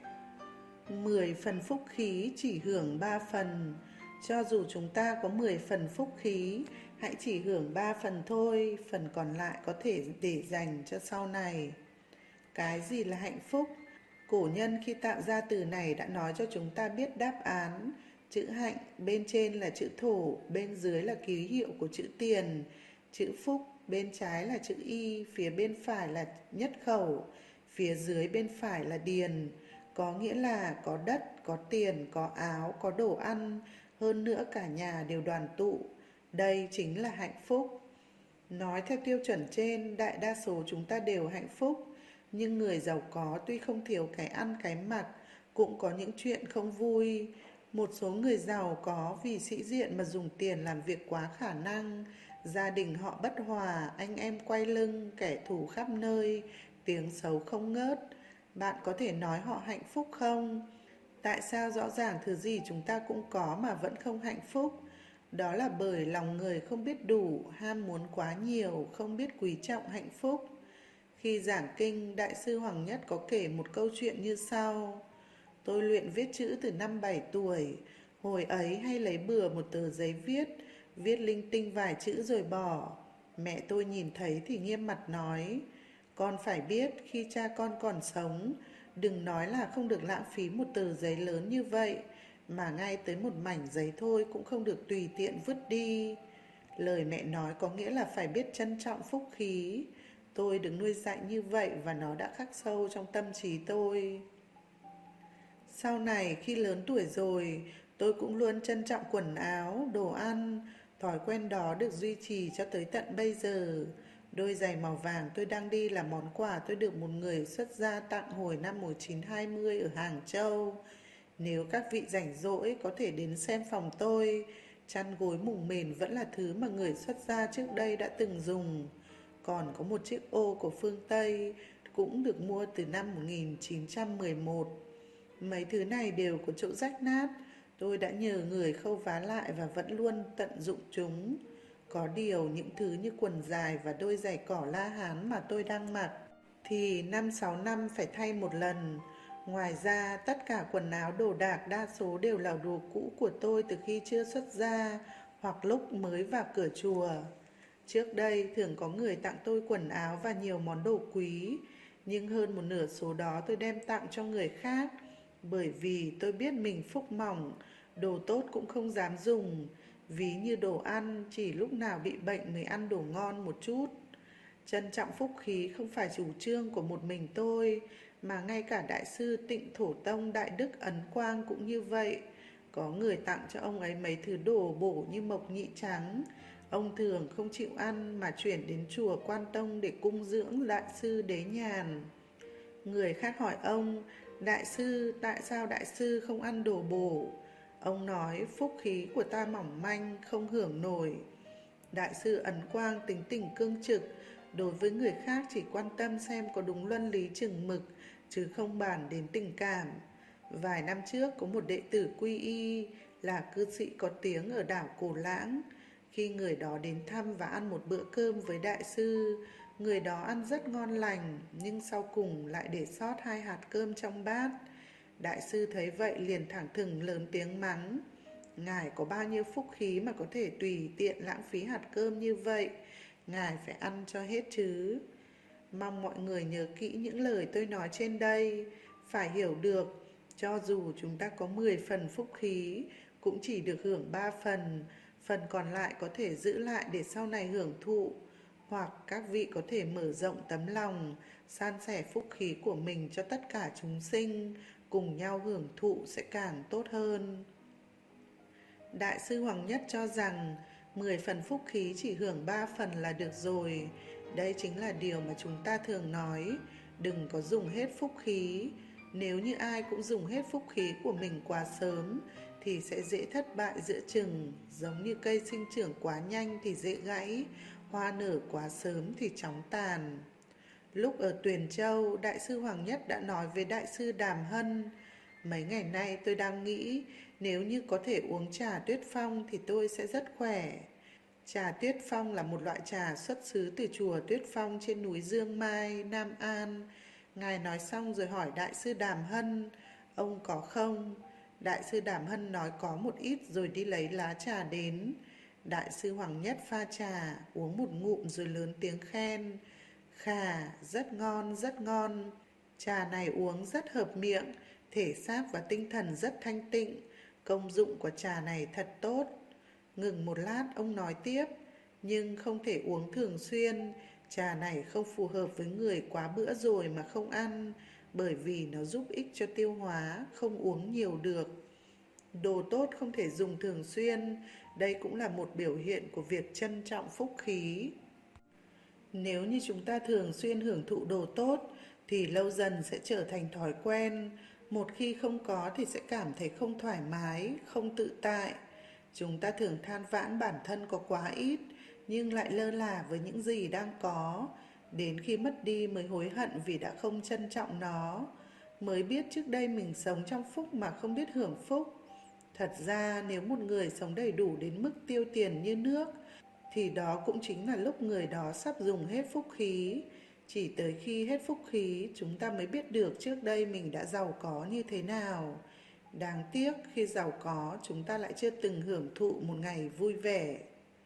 10 phần phúc khí chỉ hưởng 3 phần. Cho dù chúng ta có 10 phần phúc khí, hãy chỉ hưởng 3 phần thôi, phần còn lại có thể để dành cho sau này. Cái gì là hạnh phúc? Cổ nhân khi tạo ra từ này đã nói cho chúng ta biết đáp án. Chữ hạnh bên trên là chữ thổ, bên dưới là ký hiệu của chữ tiền. Chữ phúc bên trái là chữ y, phía bên phải là nhất khẩu, phía dưới bên phải là điền. Có nghĩa là có đất, có tiền, có áo, có đồ ăn, hơn nữa cả nhà đều đoàn tụ. Đây chính là hạnh phúc. Nói theo tiêu chuẩn trên, đại đa số chúng ta đều hạnh phúc, nhưng người giàu có tuy không thiếu cái ăn cái mặc, cũng có những chuyện không vui. Một số người giàu có vì sĩ diện mà dùng tiền làm việc quá khả năng, gia đình họ bất hòa, anh em quay lưng, kẻ thù khắp nơi, tiếng xấu không ngớt. Bạn có thể nói họ hạnh phúc không? Tại sao rõ ràng thứ gì chúng ta cũng có mà vẫn không hạnh phúc? Đó là bởi lòng người không biết đủ, ham muốn quá nhiều, không biết quý trọng hạnh phúc. Khi giảng kinh, Đại sư Hoàng Nhất có kể một câu chuyện như sau. Tôi luyện viết chữ từ năm 7 tuổi. Hồi ấy hay lấy bừa một tờ giấy viết, viết linh tinh vài chữ rồi bỏ. Mẹ tôi nhìn thấy thì nghiêm mặt nói, con phải biết khi cha con còn sống, đừng nói là không được lãng phí một tờ giấy lớn như vậy, mà ngay tới một mảnh giấy thôi cũng không được tùy tiện vứt đi. Lời mẹ nói có nghĩa là phải biết trân trọng phúc khí. Tôi được nuôi dạy như vậy và nó đã khắc sâu trong tâm trí tôi. Sau này khi lớn tuổi rồi, tôi cũng luôn trân trọng quần áo, đồ ăn. Thói quen đó được duy trì cho tới tận bây giờ. Đôi giày màu vàng tôi đang đi là món quà tôi được một người xuất gia tặng hồi năm 1920 ở Hàng Châu. Nếu các vị rảnh rỗi có thể đến xem phòng tôi, chăn gối mùng mền vẫn là thứ mà người xuất gia trước đây đã từng dùng. Còn có một chiếc ô của phương Tây cũng được mua từ năm 1911. Mấy thứ này đều có chỗ rách nát. Tôi đã nhờ người khâu vá lại và vẫn luôn tận dụng chúng. Có điều những thứ như quần dài và đôi giày cỏ La Hán mà tôi đang mặc thì 5-6 năm phải thay một lần. Ngoài ra, tất cả quần áo đồ đạc đa số đều là đồ cũ của tôi từ khi chưa xuất gia hoặc lúc mới vào cửa chùa. Trước đây thường có người tặng tôi quần áo và nhiều món đồ quý, nhưng hơn một nửa số đó tôi đem tặng cho người khác, bởi vì tôi biết mình phúc mỏng, đồ tốt cũng không dám dùng, ví như đồ ăn chỉ lúc nào bị bệnh mới ăn đồ ngon một chút. Trân trọng phúc khí không phải chủ trương của một mình tôi, mà ngay cả Đại sư Tịnh Thổ Tông Đại Đức Ấn Quang cũng như vậy. Có người tặng cho ông ấy mấy thứ đồ bổ như mộc nhĩ trắng. Ông thường không chịu ăn mà chuyển đến chùa Quan Tông để cung dưỡng Đại sư Đế Nhàn. Người khác hỏi ông, Đại sư, tại sao Đại sư không ăn đồ bổ? Ông nói, phúc khí của ta mỏng manh, không hưởng nổi. Đại sư Ấn Quang tính tình cương trực, đối với người khác chỉ quan tâm xem có đúng luân lý chừng mực, chứ không bàn đến tình cảm. Vài năm trước có một đệ tử quy y là cư sĩ có tiếng ở đảo Cổ Lãng. Khi người đó đến thăm và ăn một bữa cơm với đại sư, người đó ăn rất ngon lành, nhưng sau cùng lại để sót 2 hạt cơm trong bát. Đại sư thấy vậy liền thẳng thừng lớn tiếng mắng. Ngài có bao nhiêu phúc khí mà có thể tùy tiện lãng phí hạt cơm như vậy? Ngài phải ăn cho hết chứ. Mong mọi người nhớ kỹ những lời tôi nói trên đây. Phải hiểu được, cho dù chúng ta có 10 phần phúc khí, cũng chỉ được hưởng 3 phần. Phần còn lại có thể giữ lại để sau này hưởng thụ. Hoặc các vị có thể mở rộng tấm lòng, san sẻ phúc khí của mình cho tất cả chúng sinh, cùng nhau hưởng thụ sẽ càng tốt hơn. Đại sư Hoàng Nhất cho rằng 10 phần phúc khí chỉ hưởng 3 phần là được rồi. Đây chính là điều mà chúng ta thường nói, đừng có dùng hết phúc khí. Nếu như ai cũng dùng hết phúc khí của mình quá sớm thì sẽ dễ thất bại giữa chừng, giống như cây sinh trưởng quá nhanh thì dễ gãy, hoa nở quá sớm thì chóng tàn. Lúc ở Tuyền Châu, Đại sư Hoàng Nhất đã nói với Đại sư Đàm Hân, mấy ngày nay tôi đang nghĩ nếu như có thể uống trà Tuyết Phong thì tôi sẽ rất khỏe. Trà Tuyết Phong là một loại trà xuất xứ từ chùa Tuyết Phong trên núi Dương Mai, Nam An. Ngài nói xong rồi hỏi Đại sư Đàm Hân, ông có không? Đại sư Đàm Hân nói có một ít rồi đi lấy lá trà đến. Đại sư Hoàng Nhất pha trà, uống một ngụm rồi lớn tiếng khen. Khà, rất ngon, rất ngon. Trà này uống rất hợp miệng, thể xác và tinh thần rất thanh tịnh. Công dụng của trà này thật tốt. Ngừng một lát ông nói tiếp, nhưng không thể uống thường xuyên. Trà này không phù hợp với người quá bữa rồi mà không ăn, bởi vì nó giúp ích cho tiêu hóa, không uống nhiều được. Đồ tốt không thể dùng thường xuyên, Đây cũng là một biểu hiện của việc trân trọng phúc khí. Nếu như chúng ta thường xuyên hưởng thụ đồ tốt thì lâu dần sẽ trở thành thói quen. Một khi không có thì sẽ cảm thấy không thoải mái, không tự tại. Chúng ta thường than vãn bản thân có quá ít, nhưng lại lơ là với những gì đang có. Đến khi mất đi mới hối hận vì đã không trân trọng nó. Mới biết trước đây mình sống trong phúc mà không biết hưởng phúc. Thật ra nếu một người sống đầy đủ đến mức tiêu tiền như nước thì đó cũng chính là lúc người đó sắp dùng hết phúc khí. Chỉ tới khi hết phúc khí chúng ta mới biết được trước đây mình đã giàu có như thế nào. Đáng tiếc khi giàu có chúng ta lại chưa từng hưởng thụ một ngày vui vẻ.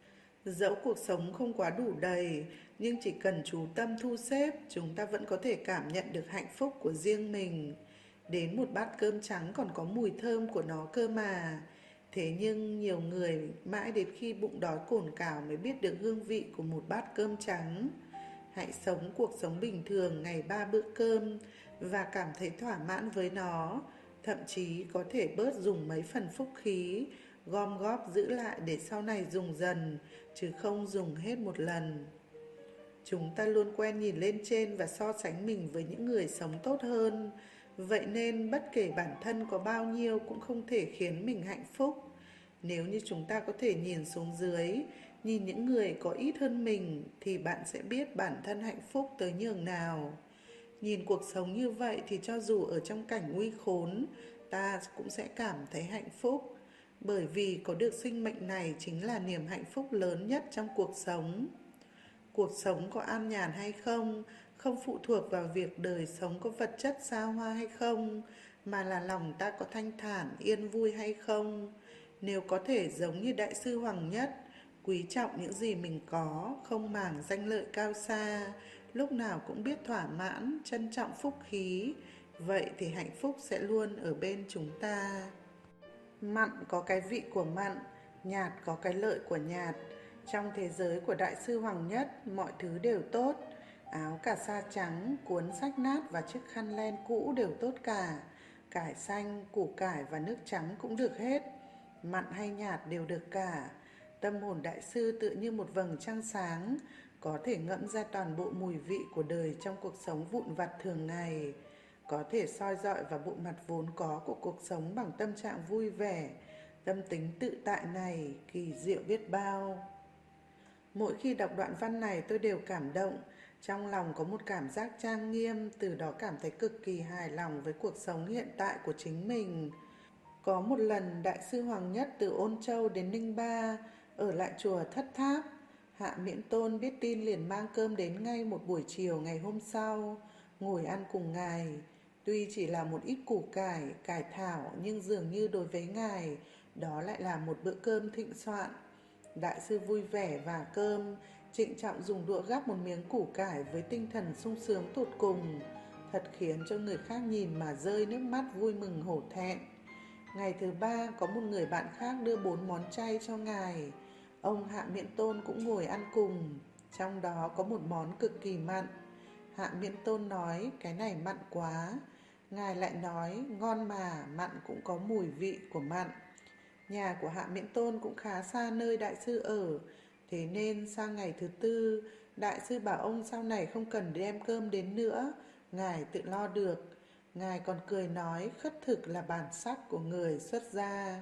Dẫu cuộc sống không quá đủ đầy, nhưng chỉ cần chú tâm thu xếp, chúng ta vẫn có thể cảm nhận được hạnh phúc của riêng mình. Đến một bát cơm trắng còn có mùi thơm của nó cơ mà. Thế nhưng nhiều người mãi đến khi bụng đói cồn cào mới biết được hương vị của một bát cơm trắng. Hãy sống cuộc sống bình thường ngày 3 bữa cơm và cảm thấy thỏa mãn với nó. Thậm chí có thể bớt dùng mấy phần phúc khí, gom góp giữ lại để sau này dùng dần, chứ không dùng hết một lần. Chúng ta luôn quen nhìn lên trên và so sánh mình với những người sống tốt hơn. Vậy nên bất kể bản thân có bao nhiêu cũng không thể khiến mình hạnh phúc. Nếu như chúng ta có thể nhìn xuống dưới, nhìn những người có ít hơn mình, thì bạn sẽ biết bản thân hạnh phúc tới nhường nào. Nhìn cuộc sống như vậy thì cho dù ở trong cảnh nguy khốn, ta cũng sẽ cảm thấy hạnh phúc. Bởi vì có được sinh mệnh này chính là niềm hạnh phúc lớn nhất trong cuộc sống. Cuộc sống có an nhàn hay không, không phụ thuộc vào việc đời sống có vật chất xa hoa hay không, mà là lòng ta có thanh thản, yên vui hay không. Nếu có thể giống như Đại sư Hoàng Nhất, quý trọng những gì mình có, không màng danh lợi cao xa, lúc nào cũng biết thỏa mãn, trân trọng phúc khí, vậy thì hạnh phúc sẽ luôn ở bên chúng ta. Mặn có cái vị của mặn, nhạt có cái lợi của nhạt. Trong thế giới của Đại sư Hoàng Nhất, mọi thứ đều tốt. Áo cà sa trắng, cuốn sách nát và chiếc khăn len cũ đều tốt cả. Cải xanh, củ cải và nước trắng cũng được hết. Mặn hay nhạt đều được cả. Tâm hồn đại sư tựa như một vầng trăng sáng, có thể ngẫm ra toàn bộ mùi vị của đời trong cuộc sống vụn vặt thường ngày. Có thể soi dọi vào bộ mặt vốn có của cuộc sống bằng tâm trạng vui vẻ. Tâm tính tự tại này kỳ diệu biết bao. Mỗi khi đọc đoạn văn này tôi đều cảm động, trong lòng có một cảm giác trang nghiêm, từ đó cảm thấy cực kỳ hài lòng với cuộc sống hiện tại của chính mình. Có một lần Đại sư Hoàng Nhất từ Ôn Châu đến Ninh Ba, ở lại chùa Thất Tháp. Hạ Miễn Tôn biết tin liền mang cơm đến ngay một buổi chiều ngày hôm sau, ngồi ăn cùng ngài. Tuy chỉ là một ít củ cải, cải thảo, nhưng dường như đối với ngài, đó lại là một bữa cơm thịnh soạn. Đại sư vui vẻ vả cơm, trịnh trọng dùng đũa gắp một miếng củ cải với tinh thần sung sướng tột cùng, thật khiến cho người khác nhìn mà rơi nước mắt vui mừng hổ thẹn. Ngày thứ ba có một người bạn khác đưa 4 món chay cho ngài. Ông Hạ Miễn Tôn cũng ngồi ăn cùng, trong đó có một món cực kỳ mặn. Hạ Miễn Tôn nói cái này mặn quá. Ngài lại nói ngon mà, mặn cũng có mùi vị của mặn. Nhà của Hạ Miễn Tôn cũng khá xa nơi đại sư ở, thế nên sang ngày thứ tư, đại sư bảo ông sau này không cần đem cơm đến nữa, ngài tự lo được. Ngài còn cười nói khất thực là bản sắc của người xuất gia.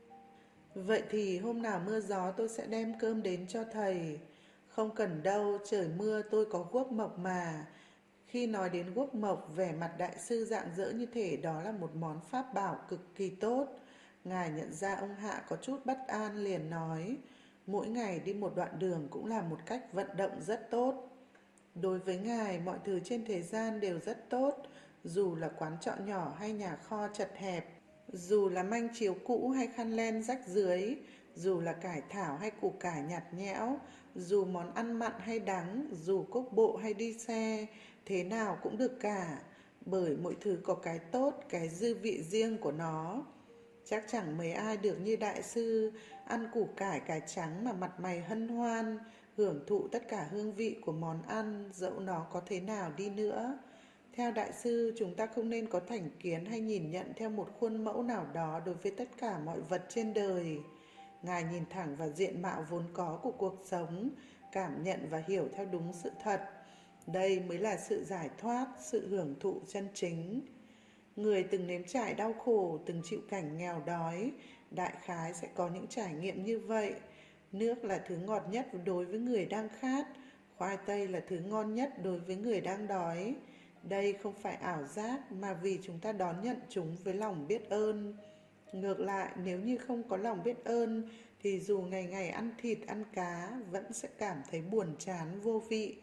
Vậy thì hôm nào mưa gió tôi sẽ đem cơm đến cho thầy. Không cần đâu, trời mưa tôi có guốc mộc mà. Khi nói đến guốc mộc, vẻ mặt đại sư rạng rỡ như thể đó là một món pháp bảo cực kỳ tốt. Ngài nhận ra ông Hạ có chút bất an liền nói, mỗi ngày đi một đoạn đường cũng là một cách vận động rất tốt. Đối với ngài, mọi thứ trên thế gian đều rất tốt, dù là quán trọ nhỏ hay nhà kho chật hẹp, dù là manh chiếu cũ hay khăn len rách rưới, dù là cải thảo hay củ cải nhạt nhẽo, dù món ăn mặn hay đắng, dù cốc bộ hay đi xe, thế nào cũng được cả, bởi mỗi thứ có cái tốt, cái dư vị riêng của nó. Chắc chẳng mấy ai được như đại sư, ăn củ cải cải trắng mà mặt mày hân hoan, hưởng thụ tất cả hương vị của món ăn, dẫu nó có thế nào đi nữa. Theo đại sư, chúng ta không nên có thành kiến hay nhìn nhận theo một khuôn mẫu nào đó đối với tất cả mọi vật trên đời. Ngài nhìn thẳng vào diện mạo vốn có của cuộc sống, cảm nhận và hiểu theo đúng sự thật. Đây mới là sự giải thoát, sự hưởng thụ chân chính. Người từng nếm trải đau khổ, từng chịu cảnh nghèo đói, đại khái sẽ có những trải nghiệm như vậy. Nước là thứ ngọt nhất đối với người đang khát, khoai tây là thứ ngon nhất đối với người đang đói. Đây không phải ảo giác mà vì chúng ta đón nhận chúng với lòng biết ơn. Ngược lại, nếu như không có lòng biết ơn thì dù ngày ngày ăn thịt ăn cá vẫn sẽ cảm thấy buồn chán vô vị.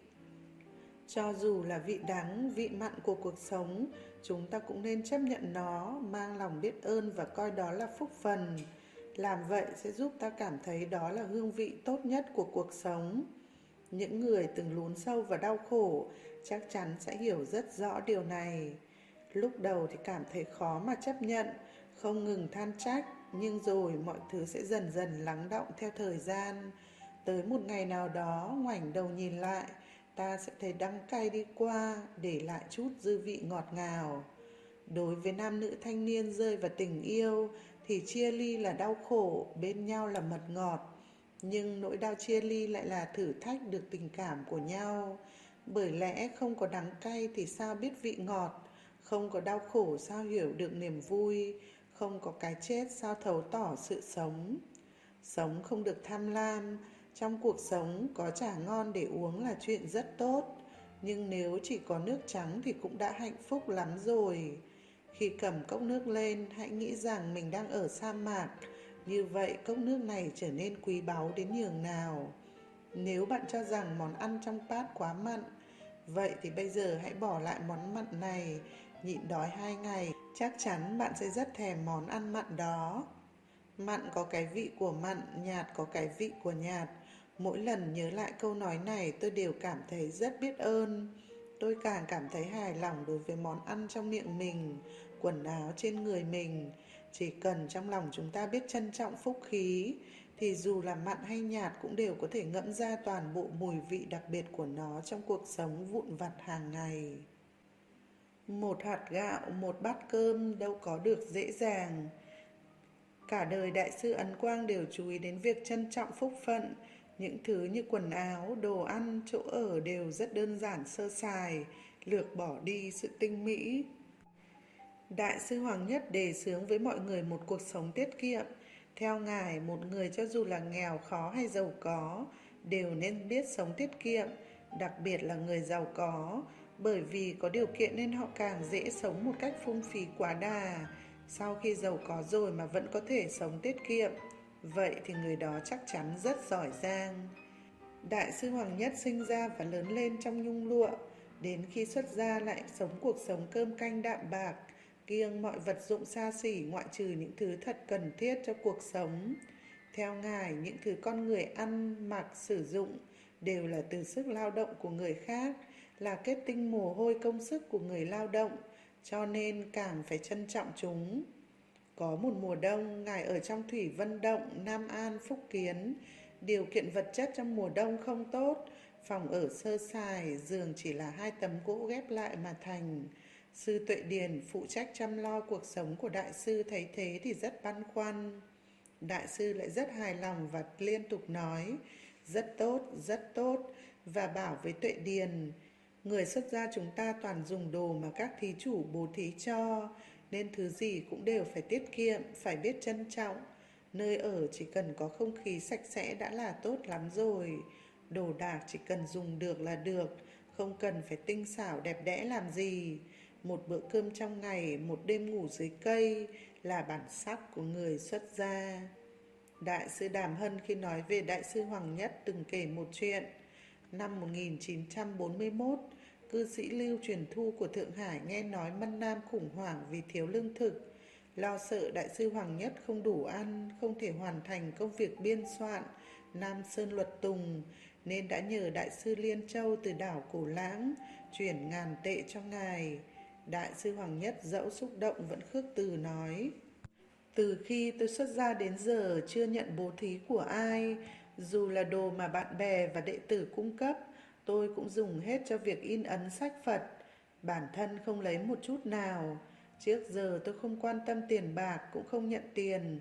Cho dù là vị đắng, vị mặn của cuộc sống, chúng ta cũng nên chấp nhận nó, mang lòng biết ơn và coi đó là phúc phần. Làm vậy sẽ giúp ta cảm thấy đó là hương vị tốt nhất của cuộc sống. Những người từng lún sâu vào đau khổ chắc chắn sẽ hiểu rất rõ điều này. Lúc đầu thì cảm thấy khó mà chấp nhận, không ngừng than trách, nhưng rồi mọi thứ sẽ dần dần lắng đọng theo thời gian. Tới một ngày nào đó, ngoảnh đầu nhìn lại, ta sẽ thấy đắng cay đi qua, để lại chút dư vị ngọt ngào. Đối với nam nữ thanh niên rơi vào tình yêu thì chia ly là đau khổ, bên nhau là mật ngọt. Nhưng nỗi đau chia ly lại là thử thách được tình cảm của nhau. Bởi lẽ không có đắng cay thì sao biết vị ngọt, không có đau khổ sao hiểu được niềm vui, không có cái chết sao thấu tỏ sự sống. Sống không được tham lam, trong cuộc sống có trà ngon để uống là chuyện rất tốt, nhưng nếu chỉ có nước trắng thì cũng đã hạnh phúc lắm rồi. Khi cầm cốc nước lên, hãy nghĩ rằng mình đang ở sa mạc, như vậy cốc nước này trở nên quý báu đến nhường nào. Nếu bạn cho rằng món ăn trong bát quá mặn, vậy thì bây giờ hãy bỏ lại món mặn này, nhịn đói 2 ngày, chắc chắn bạn sẽ rất thèm món ăn mặn đó. Mặn có cái vị của mặn, nhạt có cái vị của nhạt. Mỗi lần nhớ lại câu nói này tôi đều cảm thấy rất biết ơn. Tôi càng cảm thấy hài lòng đối với món ăn trong miệng mình, quần áo trên người mình. Chỉ cần trong lòng chúng ta biết trân trọng phúc khí, thì dù là mặn hay nhạt cũng đều có thể ngẫm ra toàn bộ mùi vị đặc biệt của nó trong cuộc sống vụn vặt hàng ngày. Một hạt gạo, một bát cơm đâu có được dễ dàng. Cả đời Đại sư Ấn Quang đều chú ý đến việc trân trọng phúc phận. Những thứ như quần áo, đồ ăn, chỗ ở đều rất đơn giản sơ sài, lược bỏ đi sự tinh mỹ. Đại sư Hoàng Nhất đề xướng với mọi người một cuộc sống tiết kiệm. Theo Ngài, một người cho dù là nghèo khó hay giàu có, đều nên biết sống tiết kiệm, đặc biệt là người giàu có, bởi vì có điều kiện nên họ càng dễ sống một cách phung phí quá đà. Sau khi giàu có rồi mà vẫn có thể sống tiết kiệm, vậy thì người đó chắc chắn rất giỏi giang. Đại sư Hoàng Nhất sinh ra và lớn lên trong nhung lụa, đến khi xuất gia lại sống cuộc sống cơm canh đạm bạc, kiêng mọi vật dụng xa xỉ ngoại trừ những thứ thật cần thiết cho cuộc sống. Theo Ngài, những thứ con người ăn, mặc, sử dụng đều là từ sức lao động của người khác, là kết tinh mồ hôi công sức của người lao động, cho nên càng phải trân trọng chúng. Có một mùa đông, Ngài ở trong Thủy Vân Động, Nam An, Phúc Kiến. Điều kiện vật chất trong mùa đông không tốt, phòng ở sơ sài, giường chỉ là 2 tấm gỗ ghép lại mà thành. Sư Tuệ Điền phụ trách chăm lo cuộc sống của đại sư thấy thế thì rất băn khoăn. Đại sư lại rất hài lòng và liên tục nói, rất tốt, và bảo với Tuệ Điền, người xuất gia chúng ta toàn dùng đồ mà các thí chủ bố thí cho, nên thứ gì cũng đều phải tiết kiệm, phải biết trân trọng. Nơi ở chỉ cần có không khí sạch sẽ đã là tốt lắm rồi. Đồ đạc chỉ cần dùng được là được, không cần phải tinh xảo đẹp đẽ làm gì. Một bữa cơm trong ngày, một đêm ngủ dưới cây là bản sắc của người xuất gia. Đại sư Đàm Hân khi nói về Đại sư Hoàng Nhất từng kể một chuyện. Năm 1941, cư sĩ Lưu Truyền Thu của Thượng Hải nghe nói Mân Nam khủng hoảng vì thiếu lương thực. Lo sợ Đại sư Hoàng Nhất không đủ ăn, không thể hoàn thành công việc biên soạn Nam Sơn Luật Tùng, nên đã nhờ Đại sư Liên Châu từ đảo Cổ Lãng chuyển ngàn tệ cho ngài. Đại sư Hoàng Nhất dẫu xúc động vẫn khước từ nói, từ khi tôi xuất gia đến giờ chưa nhận bố thí của ai, dù là đồ mà bạn bè và đệ tử cung cấp, tôi cũng dùng hết cho việc in ấn sách Phật, bản thân không lấy một chút nào. Trước giờ tôi không quan tâm tiền bạc, cũng không nhận tiền.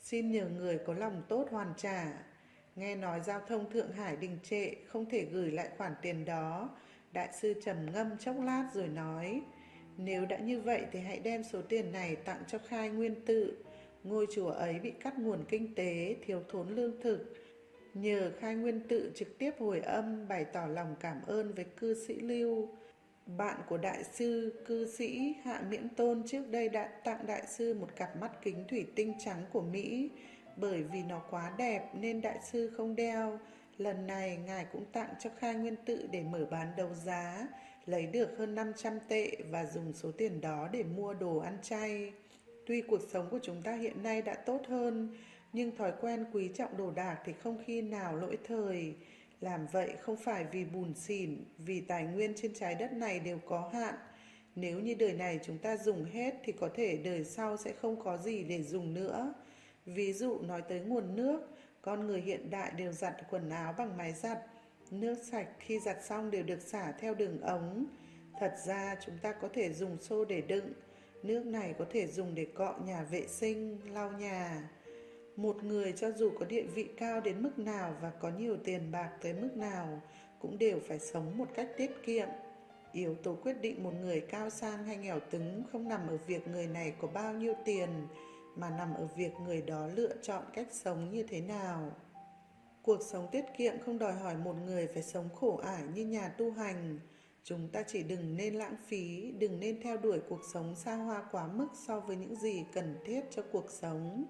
xin nhờ người có lòng tốt hoàn trả. Nghe nói giao thông Thượng Hải đình trệ, không thể gửi lại khoản tiền đó. Đại sư trầm ngâm chốc lát rồi nói, nếu đã như vậy thì hãy đem số tiền này tặng cho Khai Nguyên Tự. Ngôi chùa ấy bị cắt nguồn kinh tế, thiếu thốn lương thực. Nhờ Khai Nguyên Tự trực tiếp hồi âm bày tỏ lòng cảm ơn với cư sĩ Lưu. Bạn của đại sư, cư sĩ Hạ Miễn Tôn trước đây đã tặng đại sư một cặp mắt kính thủy tinh trắng của Mỹ. Bởi vì nó quá đẹp nên đại sư không đeo. Lần này ngài cũng tặng cho Khai Nguyên Tự để mở bán đấu giá, lấy được hơn 500 tệ và dùng số tiền đó để mua đồ ăn chay. Tuy cuộc sống của chúng ta hiện nay đã tốt hơn, nhưng thói quen quý trọng đồ đạc thì không khi nào lỗi thời. Làm vậy không phải vì bủn xỉn, vì tài nguyên trên trái đất này đều có hạn. Nếu như đời này chúng ta dùng hết thì có thể đời sau sẽ không có gì để dùng nữa. Ví dụ nói tới nguồn nước, con người hiện đại đều giặt quần áo bằng máy giặt. Nước sạch khi giặt xong đều được xả theo đường ống. Thật ra chúng ta có thể dùng xô để đựng. Nước này có thể dùng để cọ nhà vệ sinh, lau nhà. Một người cho dù có địa vị cao đến mức nào và có nhiều tiền bạc tới mức nào cũng đều phải sống một cách tiết kiệm. Yếu tố quyết định một người cao sang hay nghèo túng không nằm ở việc người này có bao nhiêu tiền, mà nằm ở việc người đó lựa chọn cách sống như thế nào. Cuộc sống tiết kiệm không đòi hỏi một người phải sống khổ ải như nhà tu hành. Chúng ta chỉ đừng nên lãng phí, đừng nên theo đuổi cuộc sống xa hoa quá mức so với những gì cần thiết cho cuộc sống.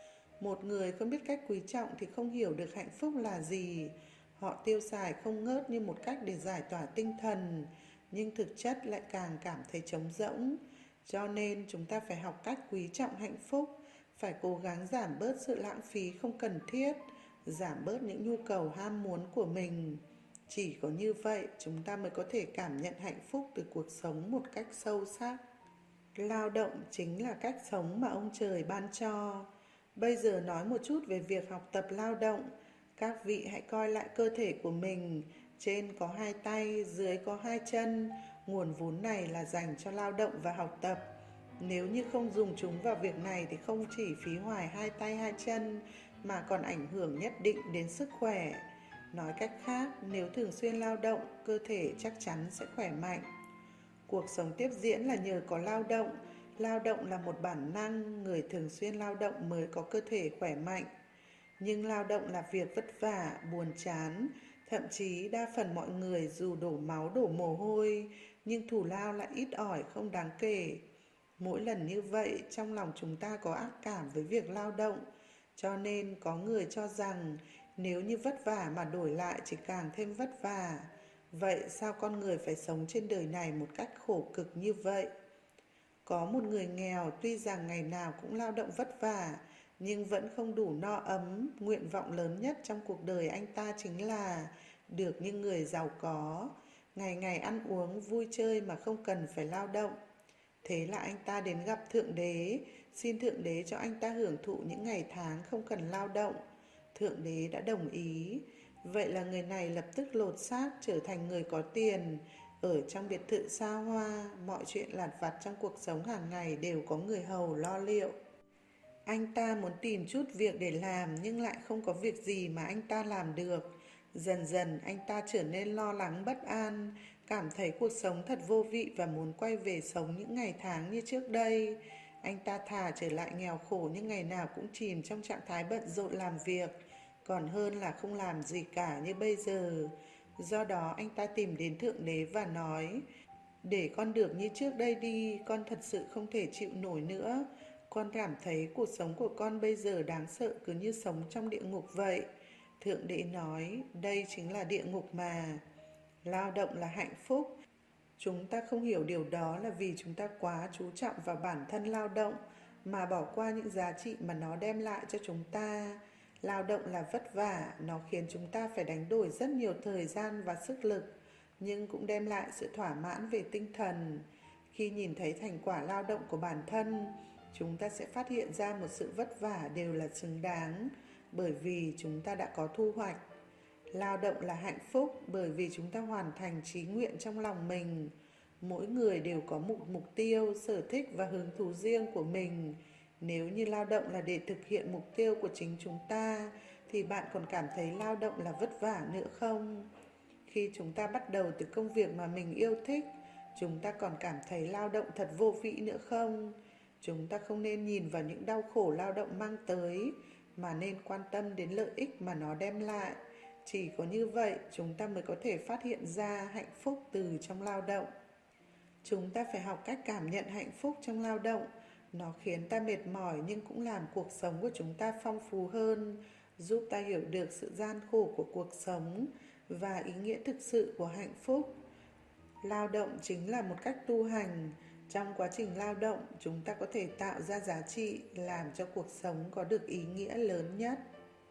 Một người không biết cách quý trọng thì không hiểu được hạnh phúc là gì. Họ tiêu xài không ngớt như một cách để giải tỏa tinh thần, nhưng thực chất lại càng cảm thấy trống rỗng. Cho nên chúng ta phải học cách quý trọng hạnh phúc, phải cố gắng giảm bớt sự lãng phí không cần thiết, giảm bớt những nhu cầu ham muốn của mình. Chỉ có như vậy chúng ta mới có thể cảm nhận hạnh phúc từ cuộc sống một cách sâu sắc. Lao động chính là cách sống mà ông trời ban cho. Bây giờ nói một chút về việc học tập lao động. Các vị hãy coi lại cơ thể của mình. Trên có 2 tay, dưới có 2 chân. Nguồn vốn này là dành cho lao động và học tập. Nếu như không dùng chúng vào việc này thì không chỉ phí hoài 2 tay 2 chân mà còn ảnh hưởng nhất định đến sức khỏe. Nói cách khác, nếu thường xuyên lao động, cơ thể chắc chắn sẽ khỏe mạnh. Cuộc sống tiếp diễn là nhờ có lao động. Lao động là một bản năng, người thường xuyên lao động mới có cơ thể khỏe mạnh. Nhưng lao động là việc vất vả, buồn chán, thậm chí đa phần mọi người dù đổ máu đổ mồ hôi, nhưng thù lao lại ít ỏi không đáng kể. Mỗi lần như vậy, trong lòng chúng ta có ác cảm với việc lao động, cho nên có người cho rằng nếu như vất vả mà đổi lại chỉ càng thêm vất vả. Vậy sao con người phải sống trên đời này một cách khổ cực như vậy? Có một người nghèo tuy rằng ngày nào cũng lao động vất vả, nhưng vẫn không đủ no ấm. Nguyện vọng lớn nhất trong cuộc đời anh ta chính là được như người giàu có, ngày ngày ăn uống vui chơi mà không cần phải lao động. Thế là anh ta đến gặp Thượng Đế, xin Thượng Đế cho anh ta hưởng thụ những ngày tháng không cần lao động. Thượng Đế đã đồng ý. Vậy là người này lập tức lột xác trở thành người có tiền. Ở trong biệt thự xa hoa, mọi chuyện lặt vặt trong cuộc sống hàng ngày đều có người hầu lo liệu. Anh ta muốn tìm chút việc để làm nhưng lại không có việc gì mà anh ta làm được. Dần dần anh ta trở nên lo lắng bất an, cảm thấy cuộc sống thật vô vị và muốn quay về sống những ngày tháng như trước đây. Anh ta thà trở lại nghèo khổ nhưng ngày nào cũng chìm trong trạng thái bận rộn làm việc, còn hơn là không làm gì cả như bây giờ. Do đó anh ta tìm đến Thượng Đế và nói, để con được như trước đây đi, con thật sự không thể chịu nổi nữa. Con cảm thấy cuộc sống của con bây giờ đáng sợ, cứ như sống trong địa ngục vậy. Thượng Đế nói, đây chính là địa ngục mà. Lao động là hạnh phúc. Chúng ta không hiểu điều đó là vì chúng ta quá chú trọng vào bản thân lao động mà bỏ qua những giá trị mà nó đem lại cho chúng ta. Lao động là vất vả, nó khiến chúng ta phải đánh đổi rất nhiều thời gian và sức lực, nhưng cũng đem lại sự thỏa mãn về tinh thần. Khi nhìn thấy thành quả lao động của bản thân, chúng ta sẽ phát hiện ra một sự vất vả đều là xứng đáng, bởi vì chúng ta đã có thu hoạch. Lao động là hạnh phúc bởi vì chúng ta hoàn thành chí nguyện trong lòng mình. Mỗi người đều có một mục tiêu, sở thích và hứng thú riêng của mình. Nếu như lao động là để thực hiện mục tiêu của chính chúng ta, thì bạn còn cảm thấy lao động là vất vả nữa không? Khi chúng ta bắt đầu từ công việc mà mình yêu thích, chúng ta còn cảm thấy lao động thật vô vị nữa không? Chúng ta không nên nhìn vào những đau khổ lao động mang tới, mà nên quan tâm đến lợi ích mà nó đem lại. Chỉ có như vậy, chúng ta mới có thể phát hiện ra hạnh phúc từ trong lao động. Chúng ta phải học cách cảm nhận hạnh phúc trong lao động. Nó khiến ta mệt mỏi nhưng cũng làm cuộc sống của chúng ta phong phú hơn, giúp ta hiểu được sự gian khổ của cuộc sống và ý nghĩa thực sự của hạnh phúc. Lao động chính là một cách tu hành. Trong quá trình lao động, chúng ta có thể tạo ra giá trị, làm cho cuộc sống có được ý nghĩa lớn nhất.